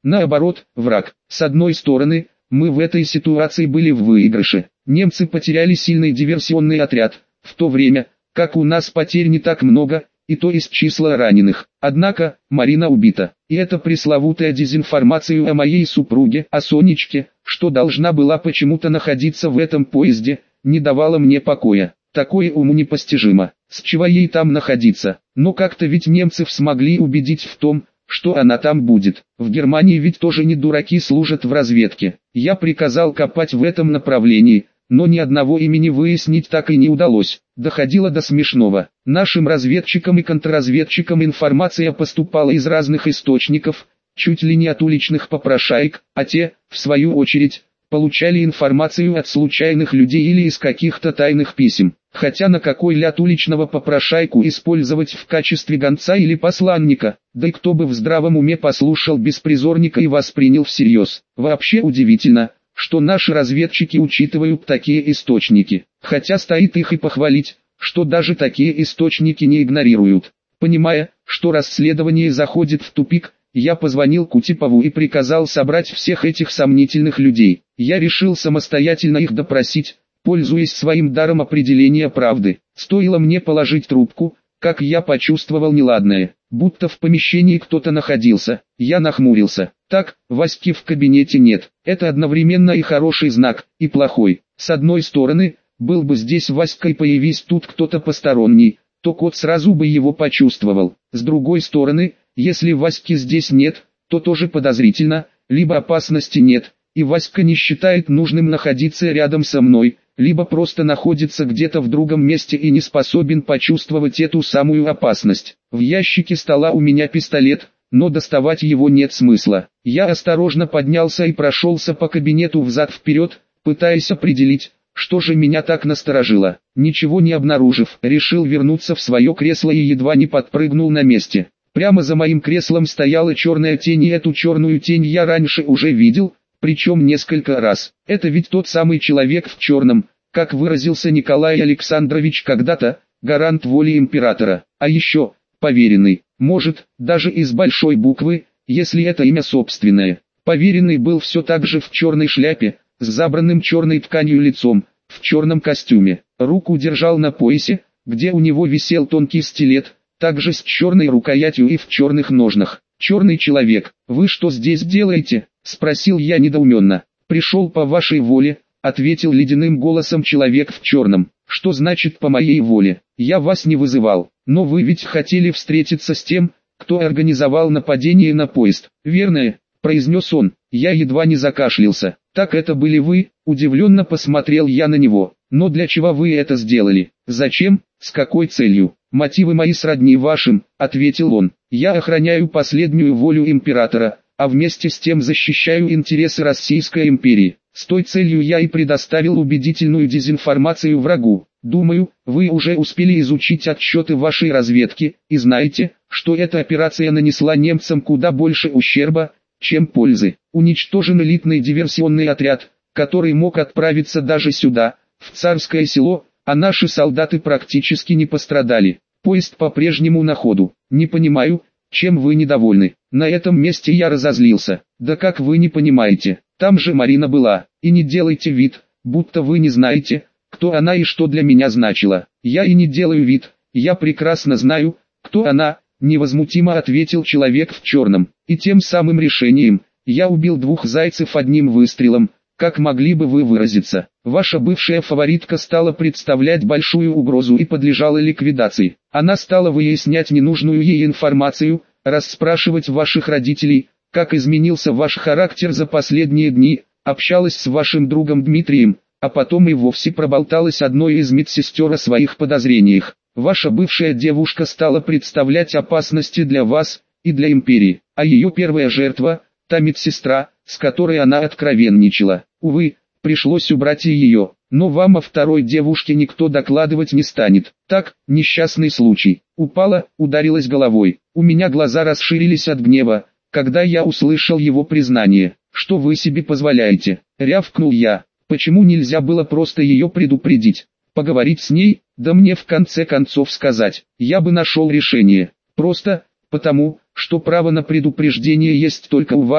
наоборот, враг. С одной стороны, мы в этой ситуации были в выигрыше. Немцы потеряли сильный диверсионный отряд, в то время, как у нас потерь не так много, и то из числа раненых. Однако, Марина убита. И эта пресловутая дезинформация о моей супруге, о Сонечке, что должна была почему-то находиться в этом поезде, не давала мне покоя. Такое уму непостижимо. С чего ей там находиться? Но как-то ведь немцев смогли убедить в том, что она там будет. В Германии ведь тоже не дураки служат в разведке. Я приказал копать в этом направлении, но ни одного имени выяснить так и не удалось. Доходило до смешного. Нашим разведчикам и контрразведчикам информация поступала из разных источников, чуть ли не от уличных попрошаек, а те, в свою очередь, получали информацию от случайных людей или из каких-то тайных писем. Хотя на какой ляд уличного попрошайку использовать в качестве гонца или посланника, да и кто бы в здравом уме послушал беспризорника и воспринял всерьез. Вообще удивительно, что наши разведчики учитывают такие источники, хотя стоит их и похвалить, что даже такие источники не игнорируют. Понимая, что расследование заходит в тупик, я позвонил Кутепову и приказал собрать всех этих сомнительных людей. Я решил самостоятельно их допросить, пользуясь своим даром определения правды. Стоило мне положить трубку, как я почувствовал неладное, будто в помещении кто-то находился. Я нахмурился. Так, Васьки в кабинете нет. Это одновременно и хороший знак, и плохой. С одной стороны, был бы здесь Васька и появись тут кто-то посторонний, то кот сразу бы его почувствовал. С другой стороны, если Васьки здесь нет, то тоже подозрительно, либо опасности нет, и Васька не считает нужным находиться рядом со мной, либо просто находится где-то в другом месте и не способен почувствовать эту самую опасность. В ящике стола у меня пистолет, но доставать его нет смысла. Я осторожно поднялся и прошелся по кабинету взад-вперед, пытаясь определить, что же меня так насторожило. Ничего не обнаружив, решил вернуться в свое кресло и едва не подпрыгнул на месте. Прямо за моим креслом стояла черная тень, и эту черную тень я раньше уже видел, причем несколько раз. Это ведь тот самый человек в черном, как выразился Николай Александрович когда-то, гарант воли императора. А еще, поверенный, может, даже из большой буквы, если это имя собственное. Поверенный был все так же в черной шляпе, с забранным черной тканью лицом, в черном костюме. Руку держал на поясе, где у него висел тонкий стилет, также с черной рукоятью и в черных ножнах. «Черный человек, вы что здесь делаете?» — спросил я недоуменно. «Пришел по вашей воле», — ответил ледяным голосом человек в черном. «Что значит по моей воле? Я вас не вызывал, но вы ведь хотели встретиться с тем, кто организовал нападение на поезд, верно?» — произнес он. Я едва не закашлялся. «Так это были вы?» — удивленно посмотрел я на него. «Но для чего вы это сделали? Зачем? С какой целью?» «Мотивы мои сродни вашим», — ответил он. «Я охраняю последнюю волю императора, а вместе с тем защищаю интересы Российской империи. С той целью я и предоставил убедительную дезинформацию врагу. Думаю, вы уже успели изучить отчеты вашей разведки, и знаете, что эта операция нанесла немцам куда больше ущерба, чем пользы. Уничтожен элитный диверсионный отряд, который мог отправиться даже сюда, в Царское Село, а наши солдаты практически не пострадали. Поезд по-прежнему на ходу. Не понимаю, чем вы недовольны». На этом месте я разозлился. «Да как вы не понимаете? Там же Марина была. И не делайте вид, будто вы не знаете, кто она и что для меня значила». «Я и не делаю вид, я прекрасно знаю, кто она», — невозмутимо ответил человек в черном. «И тем самым решением, я убил 2 зайцев одним выстрелом, как могли бы вы выразиться. Ваша бывшая фаворитка стала представлять большую угрозу и подлежала ликвидации. Она стала выяснять ненужную ей информацию, расспрашивать ваших родителей, как изменился ваш характер за последние дни, общалась с вашим другом Дмитрием, а потом и вовсе проболталась одной из медсестер о своих подозрениях. Ваша бывшая девушка стала представлять опасности для вас и для империи, а ее первая жертва, та медсестра, с которой она откровенничала. Увы, пришлось убрать и ее, но вам о второй девушке никто докладывать не станет. Так, несчастный случай. Упала, ударилась головой. У меня глаза расширились от гнева, когда я услышал его признание. «Что вы себе позволяете?» — рявкнул я. «Почему нельзя было просто ее предупредить? Поговорить с ней, да мне в конце концов сказать. Я бы нашел решение. Просто, потому, что право на предупреждение есть только у вас,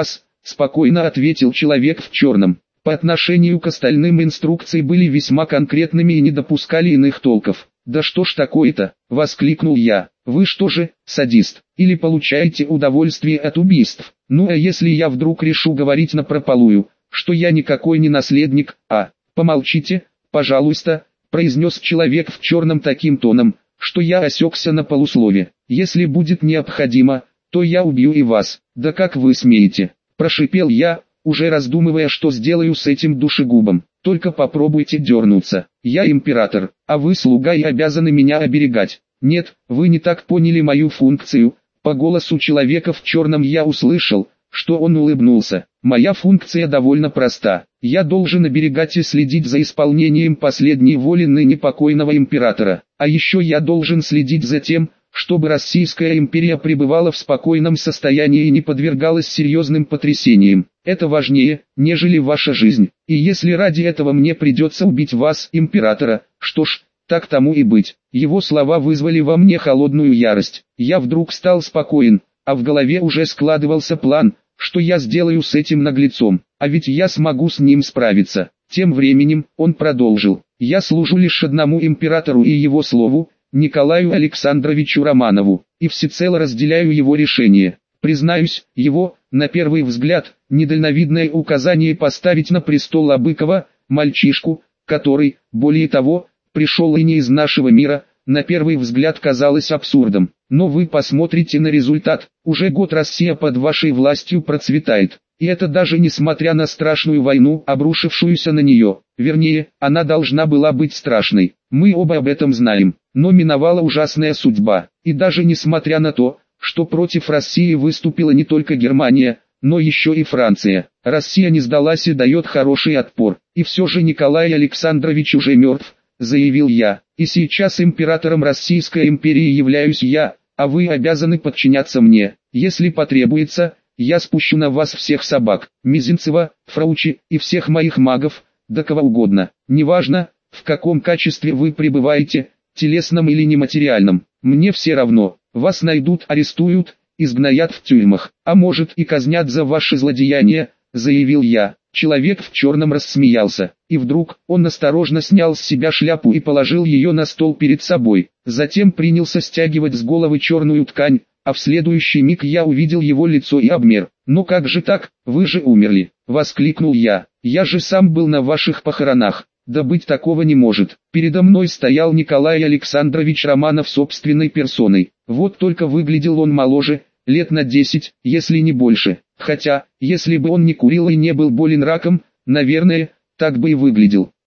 спокойно ответил человек в черном. По отношению к остальным инструкции были весьма конкретными и не допускали иных толков. «Да что ж такое-то?» – воскликнул я. «Вы что же, садист, или получаете удовольствие от убийств? Ну а если я вдруг решу говорить напропалую, что я никакой не наследник, а...» «Помолчите, пожалуйста», – произнес человек в черном таким тоном, что я осекся на полуслове. «Если будет необходимо, то я убью и вас». «Да как вы смеете?» – прошипел я, уже раздумывая, что сделаю с этим душегубом. «Только попробуйте дернуться. Я император, а вы слуга и обязаны меня оберегать». «Нет, вы не так поняли мою функцию». По голосу человека в черном я услышал, что он улыбнулся. «Моя функция довольно проста. Я должен оберегать и следить за исполнением последней воли ныне покойного императора. А еще я должен следить за тем, чтобы Российская империя пребывала в спокойном состоянии и не подвергалась серьезным потрясениям. Это важнее, нежели ваша жизнь. И если ради этого мне придется убить вас, императора, что ж, так тому и быть». Его слова вызвали во мне холодную ярость. Я вдруг стал спокоен, а в голове уже складывался план, что я сделаю с этим наглецом, а ведь я смогу с ним справиться. Тем временем, он продолжил: «Я служу лишь одному императору и его слову, Николаю Александровичу Романову, и всецело разделяю его решение. Признаюсь, его, на первый взгляд, недальновидное указание поставить на престол Абыкова, мальчишку, который, более того, пришел и не из нашего мира, на первый взгляд казалось абсурдом. Но вы посмотрите на результат. Уже год Россия под вашей властью процветает. И это даже несмотря на страшную войну, обрушившуюся на нее. Вернее, она должна была быть страшной. Мы оба об этом знаем. Но миновала ужасная судьба. И даже несмотря на то, что против России выступила не только Германия, но еще и Франция, Россия не сдалась и дает хороший отпор. И все же Николай Александрович уже мертв, заявил я. И сейчас императором Российской империи являюсь я, а вы обязаны подчиняться мне. Если потребуется, я спущу на вас всех собак, Мизинцева, Фраучи и всех моих магов, да кого угодно. Неважно, в каком качестве вы пребываете, телесном или нематериальном. Мне все равно. Вас найдут, арестуют, изгноят в тюрьмах, а может и казнят за ваши злодеяния, заявил я. Человек в черном рассмеялся, и вдруг он осторожно снял с себя шляпу и положил ее на стол перед собой. Затем принялся стягивать с головы черную ткань, а в следующий миг я увидел его лицо и обмер. «Ну как же так, вы же умерли!» — воскликнул я. «Я же сам был на ваших похоронах». «Да быть такого не может». Передо мной стоял Николай Александрович Романов собственной персоной. Вот только выглядел он моложе, лет на 10, если не больше. Хотя, если бы он не курил и не был болен раком, наверное, так бы и выглядел.